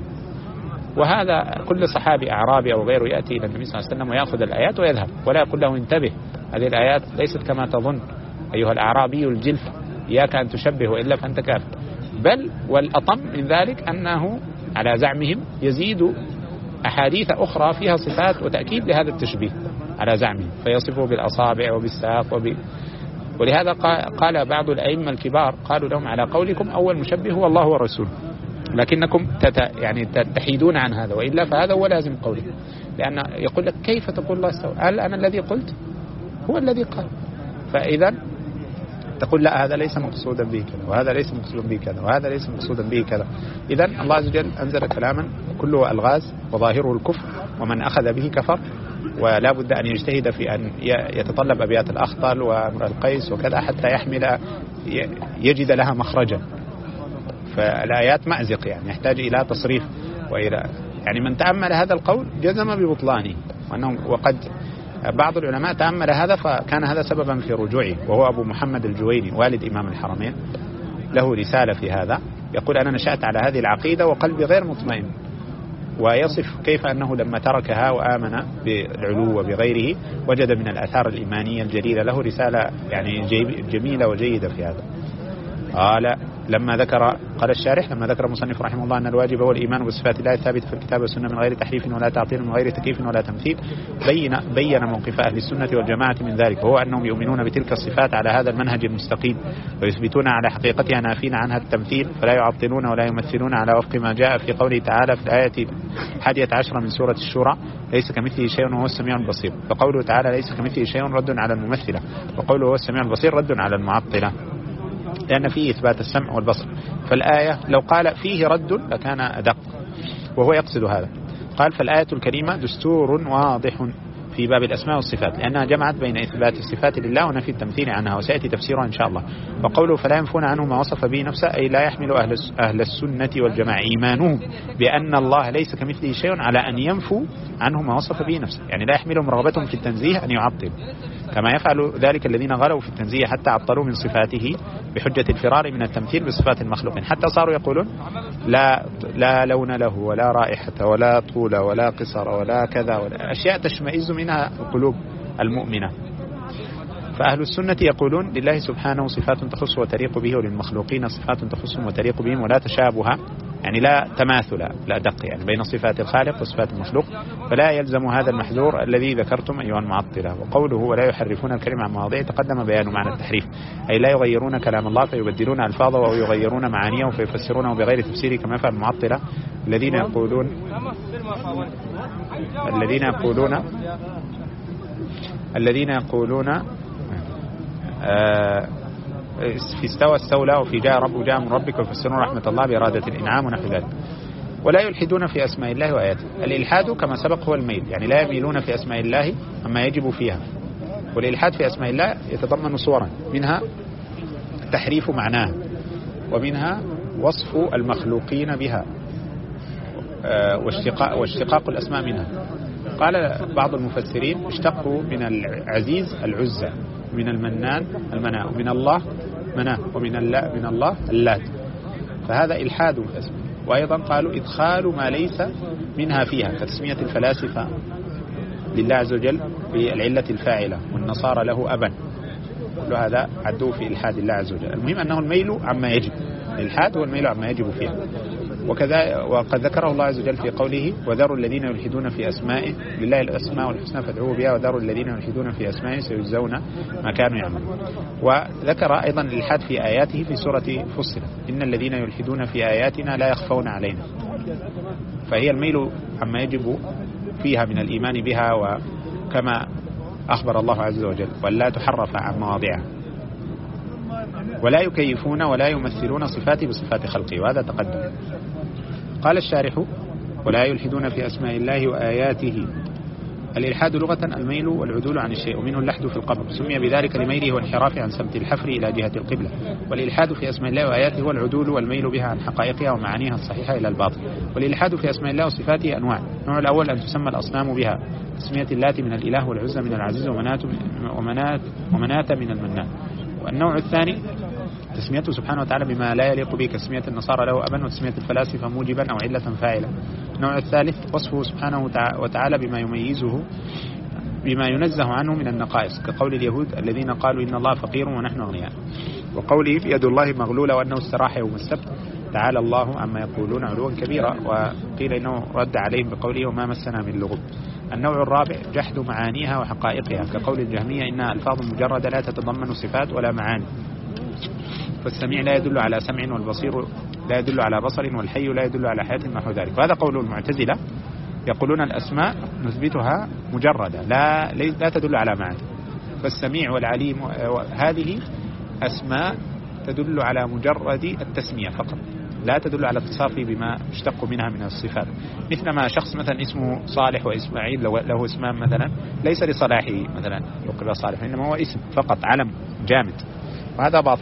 وهذا كل صحابي أعرابي أو غيره يأتي إلى النبي صلى الله عليه وسلم ويأخذ الآيات ويذهب ولا يقول له انتبه هذه الآيات ليست كما تظن أيها الأعرابي الجلف إياك أن تشبه وإلا فأنت كافر. بل والأطم من ذلك أنه على زعمهم يزيد أحاديث أخرى فيها صفات وتأكيد لهذا التشبيه على زعمهم فيصفه بالأصابع وبالساق ولهذا قال بعض الأئمة الكبار قالوا لهم على قولكم أول مشبه هو الله ورسوله لكنكم يعني تحيدون عن هذا وإلا فهذا هو لازم قوله. لأن يقول لك كيف تقول الله استوى؟ هل أنا الذي قلت؟ هو الذي قال. فإذا تقول لا هذا ليس مقصودا به كذا وهذا ليس مقصودا به كذا وهذا ليس مقصودا به كذا. إذا الله عز وجل أنزل كلاما كله ألغاز وظاهره الكفر ومن أخذ به كفر ولا بد أن يجتهد في أن يتطلب أبيات الأخطل وأمر القيس وكذا حتى يجد لها مخرجا. فالآيات مأزق يعني يحتاج إلى تصريف وإلى يعني من تأمل هذا القول جزم ببطلانه وقد بعض العلماء تأمل هذا فكان هذا سببا في رجوعه وهو أبو محمد الجويني والد إمام الحرمين له رسالة في هذا يقول أنا نشأت على هذه العقيدة وقلبي غير مطمئن ويصف كيف أنه لما تركها وآمن بالعلو وبغيره وجد من الآثار الإيمانية الجليلة له رسالة يعني جميلة وجيدة في هذا. قال الشارح لما ذكر المصنف رحمه الله أن الواجب هو الإيمان بصفات الله الثابتة في الكتاب والسنة من غير تحريف ولا تعطيل من غير تكييف ولا تمثيل بين موقف أهل السنة والجماعة من ذلك وهو أنهم يؤمنون بتلك الصفات على هذا المنهج المستقيم ويثبتون على حقيقتها نافين عنها التمثيل فلا يعطلون ولا يمثلون على وفق ما جاء في قوله تعالى في الآية 11 من سورة الشورى ليس كمثله شيء وهو السميع البصير فقوله تعالى ليس كمثله شيء رد على الممثلة وقوله هو السميع البصير رد على المعطلة لأن فيه إثبات السمع والبصر. فالآية لو قال فيه رد لكان أدق وهو يقصد هذا. قال فالآية الكريمة دستور واضح في باب الأسماء والصفات لأنها جمعت بين إثبات الصفات لله ونفي التمثيل عنها وسيأتي تفسيرها إن شاء الله. وقوله فلا ينفون عنه ما وصف به نفسه أي لا يحمل أهل السنة والجماعة إيمانهم بأن الله ليس كمثله شيء على أن ينفوا عنه ما وصف به نفسه يعني لا يحملهم رغبتهم في التنزيه أن يعطل كما يفعل ذلك الذين غلوا في التنزيه حتى عطلوا من صفاته بحجة الفرار من التمثيل بصفات المخلوقين حتى صاروا يقولون لا لون له ولا رائحة ولا طول ولا قصر ولا كذا ولا أشياء تشمئز منها القلوب المؤمنة. فأهل السنة يقولون لله سبحانه صفات تخص وتليق به وللمخلوقين صفات تخصهم وتليق بهم ولا تشابه يعني لا تماثل لا دق يعني بين صفات الخالق وصفات المخلوق فلا يلزم هذا المحذور الذي ذكرتم أيها المعطلة. وقوله ولا يحرفون الكلمة عن مواضعه تقدم بيان معنى التحريف أي لا يغيرون كلام الله فيبدلون ألفاظه أو يغيرون معانيه فيفسرونه بغير تفسيره كما يفعل المعطلة الذين يقولون في استوى استولى وفي جاء رب وجاء من ربك ويفسرون رحمة الله بإرادة الإنعام ونحو ذلك. ولا يلحدون في أسماء الله وآياته. الإلحاد كما سبق هو الميل يعني لا يميلون في أسماء الله أما يجب فيها. والإلحاد في أسماء الله يتضمن صورا منها تحريف معناه ومنها وصف المخلوقين بها واشتقاق الأسماء منها. قال بعض المفسرين اشتقوا من العزيز العزة من المنان المناء ومن الله مناه ومن الله اللات فهذا إلحاد في الأسماء. وأيضا قالوا إدخال ما ليس منها فيها، كتسمية الفلاسفة لله عز وجل بالعلة الفاعلة، والنصارى له أبا، كل هذا عدوه في إلحاد الله عز وجل. المهم أنه الميل عما يجب، الإلحاد هو الميل عما يجب فيها. وكذا وقد ذكره الله عز وجل في قوله وذروا الذين يلحدون في أسمائه، لله الأسماء الحسنى فادعوه بها وذروا الذين يلحدون في أسمائه سيجزون ما كانوا يعملون. وذكر أيضا الإلحاد في آياته في سورة فصلت إن الذين يلحدون في آياتنا لا يخفون علينا، فهي الميل عما يجب فيها من الإيمان بها، وكما أخبر الله عز وجل ولا تحرف عن مواضعها. ولا يكيفون ولا يمثلون صفاته بصفات خلقه، وهذا تقدم. قال الشارح ولا يلحدون في أسماء الله وآياته. الإلحاد لغة الميل والعدول عن الشيء، ومنه اللحد في القبر، سمي بذلك لميله وانحرافه عن سمت الحفر إلى جهة القبلة. والإلحاد في أسماء الله وآياته هو العدول والميل بها عن حقائقها ومعانيها الصحيحة إلى الباطل. والإلحاد في أسماء الله وصفاته أنواع. النوع الأول أن تسمى الأصنام بها، تسمية اللات من الإله والعزى من العزيز ومنات من المنان. والنوع الثاني تسميته سبحانه وتعالى بما لا يليق به، كتسمية النصارى له أبا، وتسمية الفلاسفة موجبا أو علة فاعلة. النوع الثالث وصفه سبحانه وتعالى بما يميزه، بما ينزه عنه من النقائص، كقول اليهود الذين قالوا إن الله فقير ونحن أغنياء، وقوله يد الله مغلولة وأنه استراح يوم السبت، تعالى الله عما يقولون علوا كبيرا. وقيل إنه رد عليهم بقوله وما مسنا من لغب. النوع الرابع جحد معانيها وحقائقها، كقول الجهمية إنها ألفاظ مجردة لا تتضمن صفات ولا معاني، فالسميع لا يدل على سمع، والبصير لا يدل على بصر، والحي لا يدل على حياة، نحو ذلك. وهذا قول المعتزلة، يقولون الأسماء نثبتها مجردة لا تدل على معاني، فالسميع والعليم هذه أسماء تدل على مجرد التسمية فقط، لا تدل على اتصافه بما يشتق منها من الصفات. مثل ما شخص مثلا اسمه صالح وإسماعيل له اسمان مثلا، ليس لصلاحه مثلا يقول صالح، إنما هو اسم فقط، علم جامد، وهذا باطل،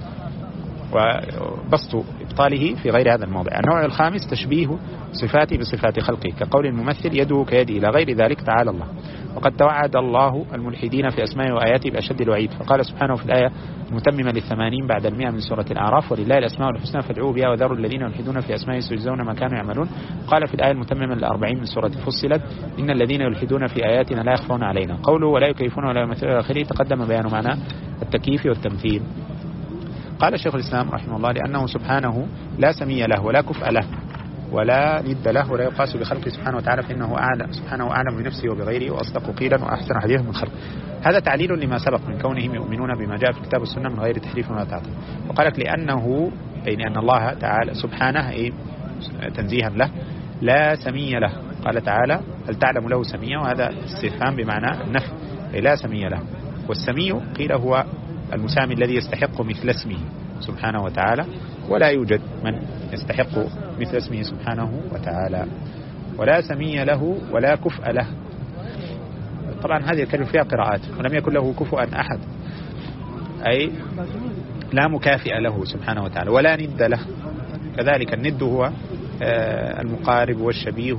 وبسط إبطاله في غير هذا الموضع. النوع الخامس تشبيه صفاته بصفات خلقه، كقول الممثل يده كيده إلى غير ذلك، تعالى الله. وقد توعد الله الملحدين في أسمائه وآياته بأشد الوعيد، فقال سبحانه في الآية المتممة لل80 بعد 100 من سورة الأعراف ولله الأسماء الحسنى فادعوه بها وذروا الذين يلحدون في أسمائه سيجزون ما كانوا يعملون. قال في الآية المتممة لل40 من سورة فصلت إن الذين يلحدون في آياتنا لا يخفون علينا. قوله ولا يكيفون ولا يمثلون إلى آخره تقدم بيان معنى التكييف والتمثيل. قال شيخ الإسلام رحمه الله لأنه سبحانه لا سمي له ولا كفء له ولا ند له ولا يقاس بخلقه سبحانه وتعالى، فإنه أعلم سبحانه أعلم بنفسه وبغيره وأصدق قيلا وأحسن حديثا من خلقه. هذا تعليل لما سبق من كونهم يؤمنون بما جاء في الكتاب والسنة من غير تحريف ولا تعطيل. وقالك لأنه أي لأن الله تعالى سبحانه تنزيها له لا سمي له. قال تعالى هل تعلم له سميا، وهذا استفهام بمعنى النفي، لا سمي له. والسمي قيل هو المسامي الذي يستحق مثل اسمه سبحانه وتعالى، ولا يوجد من يستحق مثل اسمه سبحانه وتعالى، ولا سمي له ولا كفء له. طبعا هذه الكلمة فيها قراءات، ولم يكن له كفؤا أحد، أي لا مكافئ له سبحانه وتعالى، ولا ند له. كذلك الند هو المقارب والشبيه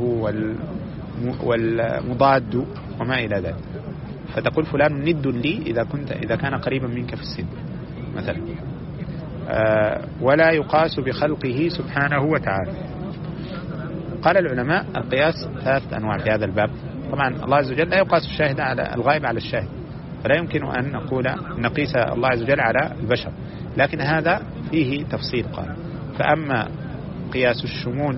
والمضاد وما إلى ذلك. فتقول فلان ند لي إذا كان قريبا منك في السن مثلا. ولا يقاس بخلقه سبحانه وتعالى. قال العلماء القياس 3 أنواع في هذا الباب. طبعا الله عز وجل لا يقاس الشاهد على الغائب على الشاهد، فلا يمكن أن نقيس الله عز وجل على البشر، لكن هذا فيه تفصيل. قال فأما قياس الشمول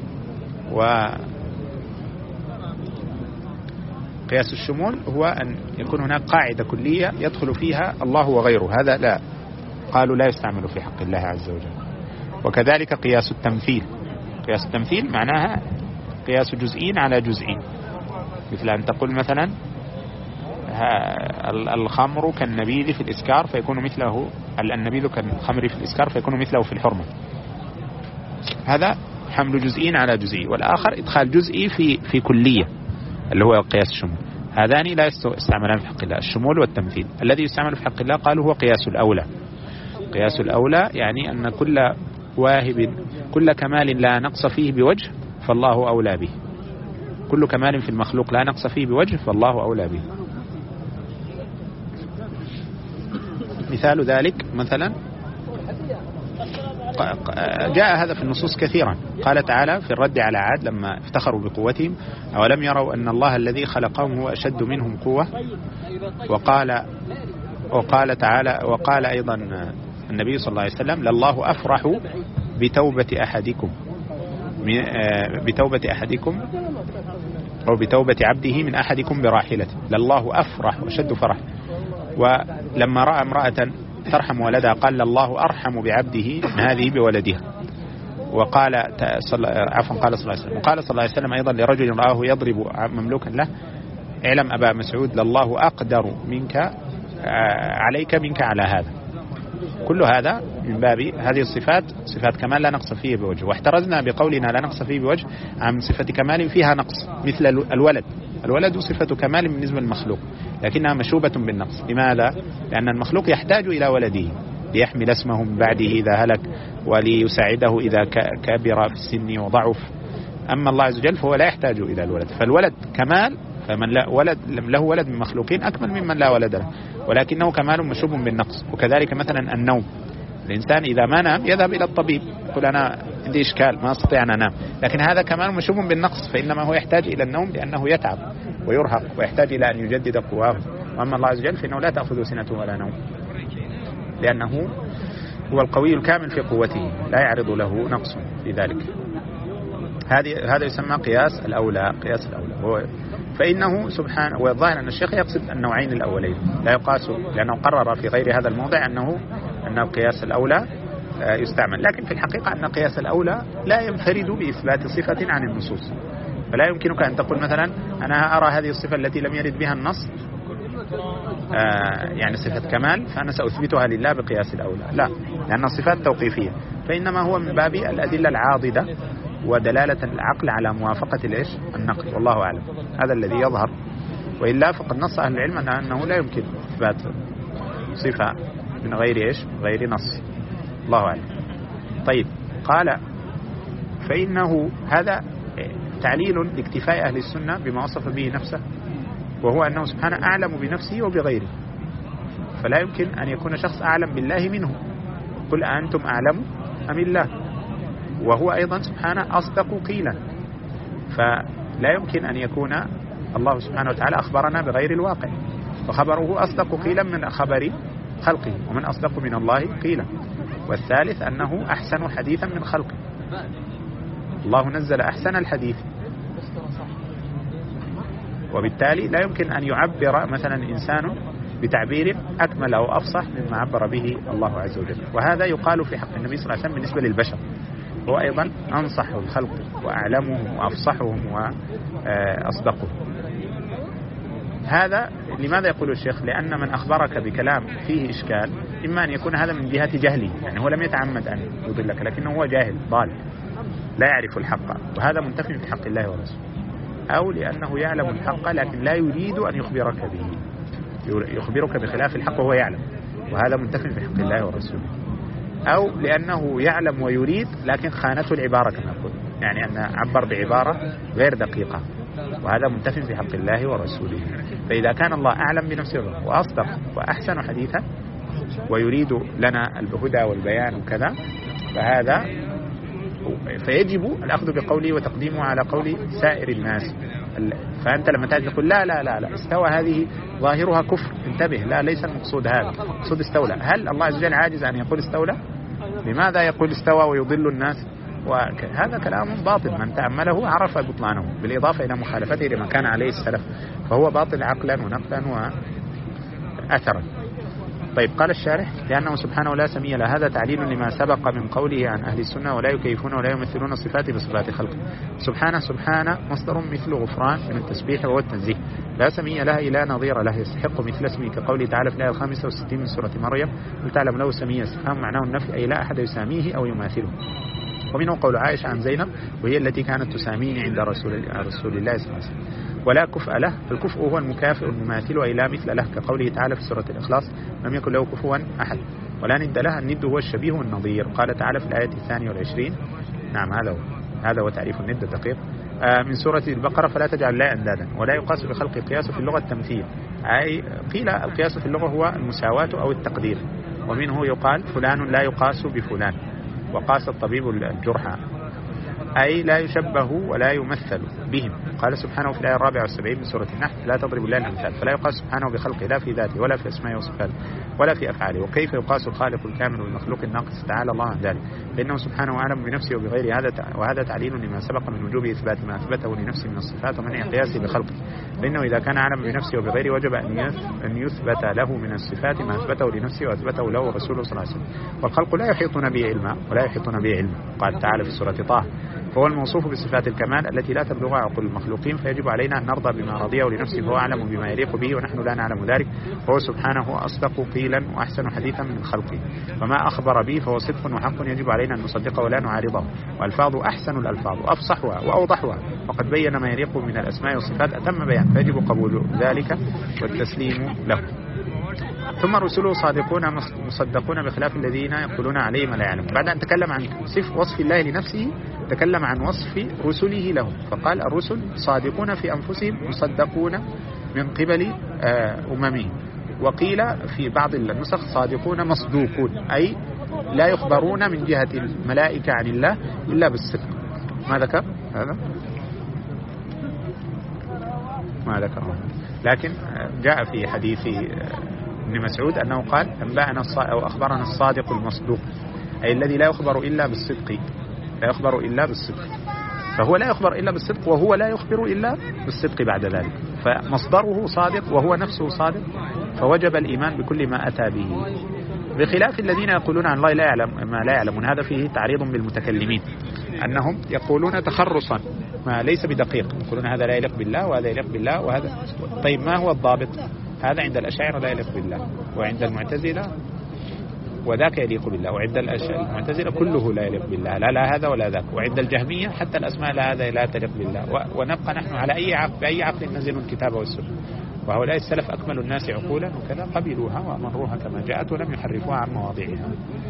قياس الشمول هو أن يكون هناك قاعدة كلية يدخل فيها الله وغيره، هذا لا، قالوا لا يستعمل في حق الله عز وجل. وكذلك قياس التمثيل. قياس التمثيل معناها قياس جزئين على جزئين، مثل أن تقول مثلا الخمر كالنبيذ في الإسكار فيكون مثله، النبيذ كالخمر في الإسكار فيكون مثله في الحرمة. هذا حمل جزئين على جزئي، والآخر إدخال جزئي في كلية اللي هو قياس الشمول. هذان لا يستعملان في حق الله، الشمول والتمثيل. الذي يستعمل في حق الله قالوا هو قياس الأولى. قياس الأولى يعني أن كل واهب كل كمال لا نقص فيه بوجه فالله أولى به، كل كمال في المخلوق لا نقص فيه بوجه فالله أولى به. مثال ذلك مثلا جاء هذا في النصوص كثيرا. قال تعالى في الرد على عاد لما افتخروا بقوتهم: أولم يروا أن الله الذي خلقهم هو أشد منهم قوة. وقال تعالى، وقال أيضا النبي صلى الله عليه وسلم: لله أفرح بتوبة أحدكم أو بتوبة عبده من أحدكم براحلته. لله أفرح وأشد فرح. ولما رأى امرأة ترحم ولدها قال: لله أرحم بعبده من هذه بولدها. وقال قال صلى الله عليه وسلم، وقال صلى الله عليه وسلم أيضا لرجل رآه يضرب مملوكا له: اعلم أبا مسعود لله أقدر عليك منك على هذا. كل هذا من باب هذه الصفات صفات كمال لا نقص فيه بوجه. واحترزنا بقولنا لا نقص فيه بوجه عن صفة كمال فيها نقص، مثل الولد صفة كمال بالنسبة للمخلوق لكنها مشوبة بالنقص. لماذا؟ لأن المخلوق يحتاج إلى ولده ليحمل اسمه من بعده إذا هلك وليساعده إذا كبر في السن وضعف. أما الله عز وجل فهو لا يحتاج إلى الولد، فالولد كمال، فمن له ولد من مخلوقين أكمل ممن لا ولد له، ولكنه كمال مشوب بالنقص. وكذلك مثلا النوم، الإنسان إذا ما نام يذهب إلى الطبيب يقول: أنا عندي إشكال ما أستطيع أن أنام، لكن هذا كمال مشوب بالنقص، فإنما هو يحتاج إلى النوم لأنه يتعب ويرهق ويحتاج إلى أن يجدد قواه. وأما الله عز وجل فإنه لا تأخذ سنة ولا نوم، لأنه هو القوي الكامل في قوته لا يعرض له نقص في ذلك. هذا يسمى قياس الأولى. فإنه سبحانه، والظاهر أن الشيخ يقصد النوعين الأولين لا يقاس، لأنه قرر في غير هذا الموضع أن القياس الأولى يستعمل. لكن في الحقيقة أن قياس الأولى لا ينفرد بإثبات صفة عن النصوص. فلا يمكنك أن تقول مثلا: أنا أرى هذه الصفة التي لم يرد بها النص يعني صفة كمال فأنا سأثبتها لله بقياس الأولى. لا، لأن الصفات توقيفية، فإنما هو من باب الأدلة العاضدة ودلالة العقل على موافقة النقل. والله أعلم، هذا الذي يظهر. وإلا فقد نص أهل العلم أنه لا يمكن إثبات صفة من غير نص. الله أعلم. طيب، قال: فإنه هذا تعليل لاكتفاء أهل السنة بما وصف به نفسه، وهو أنه سبحانه أعلم بنفسه وبغيره، فلا يمكن أن يكون شخص أعلم بالله منه. قل أنتم أعلم أم الله؟ وهو أيضا سبحانه أصدق قيلا، فلا يمكن أن يكون الله سبحانه وتعالى أخبرنا بغير الواقع، وخبره أصدق قيلا من خبر خلقه، ومن أصدق من الله قيلا. والثالث أنه أحسن حديثا من خلقه، الله نزل أحسن الحديث، وبالتالي لا يمكن أن يعبر مثلا إنسان بتعبير أكمل أو أفصح مما عبر به الله عز وجل. وهذا يقال في حق النبي صلى الله عليه وسلم بالنسبة للبشر، هو أيضا أنصح الخلق وأعلمهم وأفصحهم وأصدقهم. هذا لماذا يقول الشيخ؟ لأن من أخبرك بكلام فيه إشكال إما أن يكون هذا من جهة جهله، يعني هو لم يتعمد أن يضلك، لكنه هو جاهل ضال لا يعرف الحق، وهذا منتفي في حق الله ورسوله، أو لأنه يعلم الحق لكن لا يريد أن يخبرك به، يخبرك بخلاف الحق وهو يعلم، وهذا منتفي في حق الله ورسوله، أو لأنه يعلم ويريد لكن خانته العبارة كما نقول، يعني أن عبر بعبارة غير دقيقة، وهذا منتفي في حق الله ورسوله. فإذا كان الله أعلم بنفسه وأصدق وأحسن حديثا ويريد لنا الهدى والبيان وكذا، فيجب الأخذ بقوله وتقديمه على قول سائر الناس. فأنت لما تأتي تقول لا لا لا لا استوى هذه ظاهرها كفر، انتبه، لا ليس المقصود هذا، المقصود استولى. هل الله عز وجل عاجز أن يقول استولى؟ لماذا يقول استوى ويضل الناس؟ وهذا كلام باطل، من تأمله عرف بطلانه، بالإضافة إلى مخالفته لما كان عليه السلف، فهو باطل عقلا ونقلا وأثرا. طيب، قال الشارح: لأنه سبحانه لا سمي له. هذا تعليل لما سبق من قوله عن أهل السنة: ولا يكيفون ولا يمثلون الصفات بصفات خلقه. سبحانه مصدر مثل غفران من التسبيح وهو التنزيه، لا سمي لها إلا نظير له يستحق مثل اسمه، كقوله تعالى في الآية 65 من سورة مريم: قل تعلم له سمي استفهام معناه النفي، أي لا أحد يساميه أو يماثله. ومنه قول عائشة عن زينب: وهي التي كانت تساميني عند رسول الله صلى الله عليه وسلم. ولا كفء له، فالكفء هو المكافئ المماثل، أي لا مثل له، كقوله تعالى في سورة الإخلاص: لم يكن له كفوا أحد. ولا ند له، الند هو الشبيه والنظير، قال تعالى في الآية 22. نعم، هذا هو تعريف الند الدقيق من سورة البقرة: فلا تجعل الله أندادا. ولا يقاس بخلق القياس في اللغة التمثيل، أي قيل القياس في اللغة هو المساواة أو التقدير، ومنه يقال فلان لا يقاس بفلان، وقاس الطبيب الجرحى، أي لا يشبه ولا يمثل بهم. قال سبحانه في الآية 74 من سورة النحل: لا تضربوا الله الأمثال. فلا يقاس سبحانه بخلقه لا في ذاته ولا في أسمائه وصفاته ولا في أفعاله. وكيف يقاس الخالق الكامل بالمخلوق الناقص؟ تعالى الله عن ذلك، فإنه سبحانه أعلم بنفسه وبغيره. وهذا تعليل لما سبق من وجوب إثبات ما أثبته لنفسه من الصفات ومنع قياسه بخلقه، فإنه إذا كان أعلم بنفسه وبغيره وجب أن يثبت له من الصفات ما أثبته لنفسه وأثبته له رسوله صلى الله عليه وسلم. والخلق لا يحيطون به علما ولا يحيطون به علما. قال تعالى في سورة طه: فهو الموصوف بصفات الكمال التي لا تبلغ عقول المخلوقين، فيجب علينا أن نرضى بما رضيه لنفسه، فهو أعلم بما يليق به ونحن لا نعلم ذلك، فهو سبحانه أصدق قيلا وأحسن حديثا من خلقه، وما أخبر به فهو صدق وحق يجب علينا أن نصدقه ولا نعارضه، وألفاظ أحسن الألفاظ وأفصحها وأوضحها، وقد بين ما يليق من الأسماء والصفات أتم بيان، فيجب قبول ذلك والتسليم له. ثم رسله صادقون مصدقون بخلاف الذين يقولون عليه ما لا يعلم. بعد أن تكلم عن وصف الله لنفسه تكلم عن وصف رسله له، فقال الرسل صادقون في أنفسهم مصدقون من قبل أممهم. وقيل في بعض النسخ صادقون مصدوقون، أي لا يخبرون من جهة الملائكة عن الله إلا بالصدق. ما ذكر هذا؟ ما ذكر، لكن جاء في حديث ابن مسعود أنه قال: أنبأنا أو أخبرنا الصادق المصدوق، أي الذي لا يخبر إلا بالصدق، لا يخبر إلا بالصدق، فهو لا يخبر إلا بالصدق وهو لا يخبر إلا بالصدق بعد ذلك، فمصدره صادق وهو نفسه صادق، فوجب الإيمان بكل ما أتى به، بخلاف الذين يقولون عن الله لا يعلم ما لا يعلمون. هذا فيه تعريض بالمتكلمين، أنهم يقولون تخرصا ما ليس بدقيق، يقولون هذا لا يليق بالله وهذا يليق بالله وهذا. طيب ما هو الضابط؟ هذا عند الأشاعرة لا يليق بالله، وعند المعتزلة وذاك يليق بالله، وعند المعتزلة كله لا يليق بالله، لا هذا ولا ذاك، وعند الجهمية حتى الأسماء لا هذا لا تليق بالله، ونبقى نحن على بأي عقل ننزل الكتاب والسنة. وهؤلاء السلف أكمل الناس عقولا وكذا، قبلوها وأمروها كما جاءت ولم يحرفوها عن مواضعها.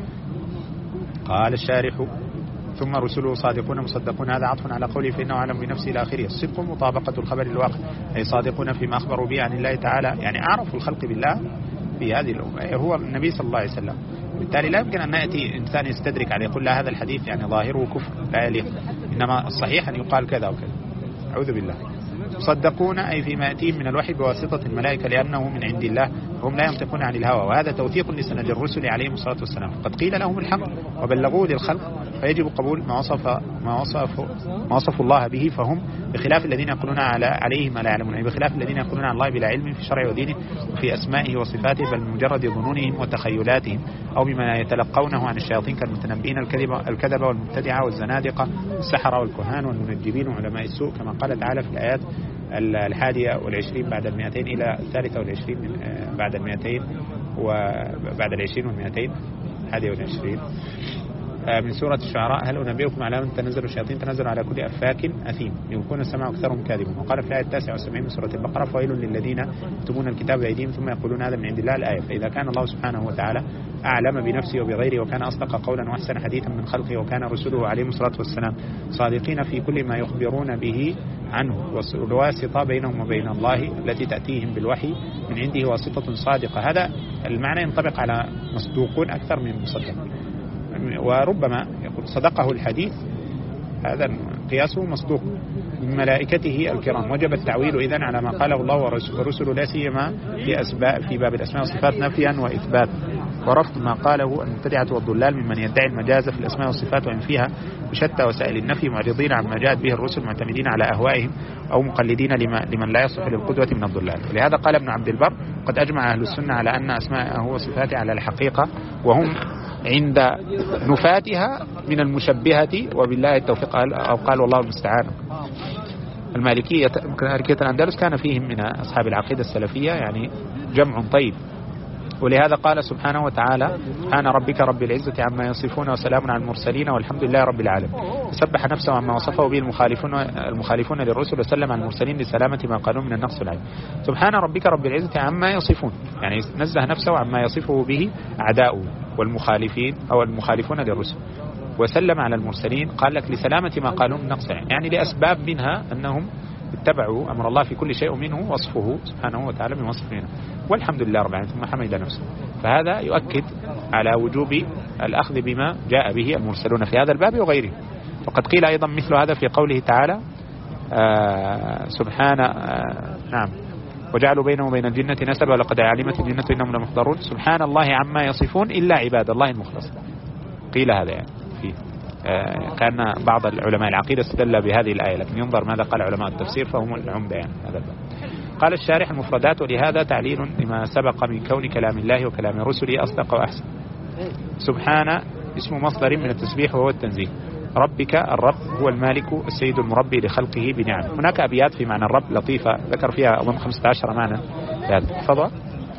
قال الشارح: ثم رسله صادقون مصدقون، هذا عطف على قوله فإنه أعلم بنفسه إلى آخره. الصدق مطابقة الخبر الواقع، أي صادقون فيما أخبروا به عن الله تعالى، يعني أعرف الخلق بالله في هذه الأمة هو النبي صلى الله عليه وسلم. بالتالي لا يمكن أن يأتي إنسان يستدرك عليه يقول لا هذا الحديث يعني ظاهره كفر لا يليق، إنما الصحيح أن يقال كذا وكذا. أعوذ بالله. صدقون أي فيما يأتيهم من الوحي بواسطة الملائكة لأنه من عند الله، هم لا ينطقون عن الهوى، وهذا توثيق لسند الرسل عليهم الصلاة والسلام، قد قيل لهم الحق وبلغوه للخلق، فيجب قبول ما وصف الله به، فهم بخلاف الذين يقولون عليه ما لا يعلمون، أي بخلاف الذين يقولون عن الله بلا علم في شرعه ودينه وفي أسمائه وصفاته، بل بمجرد ظنونهم وتخيلاتهم أو بما يتلقونه عن الشياطين كالمتنبئين الكذبة والمبتدعة والزنادقة والسحرة والكهان والمنجبين وعلماء السوء، كما قال تعالى في الآيات 21 بعد 200 إلى 23 بعد 200 وبعد 20 و200 21 من سورة الشعراء: هل أنبئكم على من تنزل الشياطين؟ تنزل على كل أفاك أثيم يكون السمع أكثرهم كاذبون. وقال في الآية 79 من سورة البقرة: فويل للذين يكتبون الكتاب بأيديهم ثم يقولون هذا من عند الله، الآية. فإذا كان الله سبحانه وتعالى أعلم بنفسه وبغيره، وكان أصدق قولا وأحسن حديثا من خلقه، وكان رسله عليهم الصلاة والسلام صادقين في كل ما يخبرون به عنه، والواسطة بينهم وبين الله التي تأتيهم بالوحي من عنده واسطة صادقة، هذا المعنى ينطبق على مصدوقون أكثر من مصدق. وربما يقول صدقه الحديث، هذا قياسه مصدوق من ملائكته الكرام، وجب التعويل إذن على ما قاله الله ورسله، لا سيما في باب الأسماء والصفات نفيا وإثبات، ورفض ما قاله المبتدعة والضلال ممن يدعي المجاز في الأسماء والصفات وينفيها بشتى وسائل النفي، معرضين عما جاءت به الرسل، معتمدين على أهوائهم أو مقلدين لمن لا يصلح للقدوة من الضلال. ولهذا قال ابن عبد البر: قد أجمع أهل السنة على أن أسماءه وصفاته على الحقيقة، وهم عند نفاتها من المشبهة وبالله التوفيق، أو قال والله المستعان. المالكية الأندلس كان فيهم من أصحاب العقيدة السلفية يعني جمع طيب، ولهذا قال سبحانه وتعالى: سبحان ربك رب العزة عما يصفون وسلام على المرسلين والحمد لله رب العالمين. سبح نفسه عما وصفه به المخالفون للرسل، وسلم على المرسلين لسلامة ما قالوا من النقص والعيب. سبحان ربك رب العزة عما يصفون، يعني نزه نفسه عما يصفه به أعداؤه والمخالفين أو المخالفون للرسل، وسلم على المرسلين قال لك لسلامة ما قالوا من نقص، يعني لأسباب منها أنهم اتبعوا أمر الله في كل شيء منه وصفه سبحانه وتعالى من وصف منه، والحمد لله رب العالمين ثم حمد نفسه. فهذا يؤكد على وجوب الأخذ بما جاء به المرسلون في هذا الباب وغيره. وقد قيل أيضا مثل هذا في قوله تعالى نعم وجعلوا بينه وبين الجنة نسبا ولقد علمت الجنة إنهم لمحضرون سبحان الله عما يصفون إلا عباد الله المخلصين. قيل هذا يعني فيه كان بعض العلماء العقيدة استدل بهذه الآية، لكن ينظر ماذا قال علماء التفسير فهم العمدة يعني هذا الباب. قال الشارح المفردات ولهذا تعليل لما سبق من كون كلام الله وكلام رسله أصدق وأحسن. سبحان اسم مصدر من التسبيح وهو التنزيه. ربك الرب هو المالك السيد المربي لخلقه بنعم. هناك أبيات في معنى الرب لطيفة ذكر فيها أظن 15 معنى. تفضل.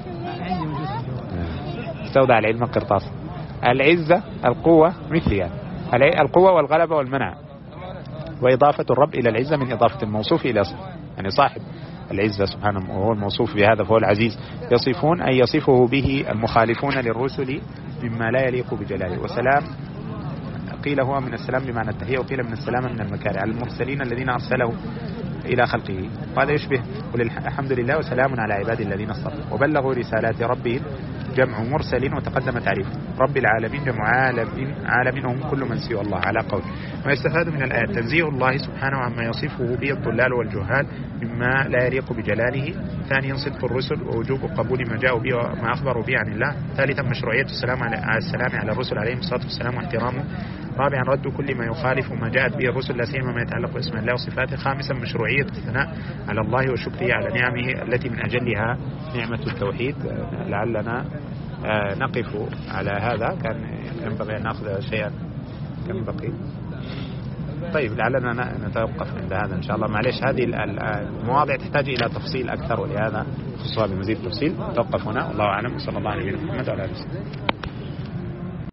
استودع العلم قرطاس. العزة القوة مثلها القوة والغلبة والمنع، وإضافة الرب إلى العزة من إضافة الموصوف إلى صفة، يعني صاحب العزة سبحانه وهو الموصوف بهذا فهو العزيز. يصفون أي يصفه به المخالفون للرسل مما لا يليق بجلاله. وسلام قيل هو من السلام بمعنى التحية، وقيل من السلام من المكاره على المرسلين الذين أرسله إلى خلقه، وهذا يشبه قل الحمد لله وسلام على عباد الذين اصطفى. وبلغوا رسالات ربهم جمع مرسل وتقدم تعريفه. رب العالمين جمع عالم هم كل من سوى الله على قول. ويستفاد من الآية تنزيه الله سبحانه عما يصفه به الضلال والجهال مما لا يليق بجلاله. ثانيا صدق الرسل ووجوب قبول ما جاءوا به وما أخبروا به عن الله. ثالثا مشروعية السلام على الرسل عليهم الصلاة والسلام واحترامه. رابعا رد كل ما يخالف ما جاءت به الرسل لا سيما ما يتعلق باسم الله وصفاته. خامسا مشروعية الثناء على الله وشكره على نعمه التي من أجلها نعمة التوحيد. لعلنا نقف على هذا، كان ينبغي أن نأخذ شيئا كم بقي. طيب لعلنا نتوقف عند هذا إن شاء الله. معلش هذه المواضيع تحتاج إلى تفصيل أكثر، ولهذا خصوصا بمزيد تفصيل توقف هنا. والله أعلم، صلى الله عليه وسلم محمد وعلى آله وسلم.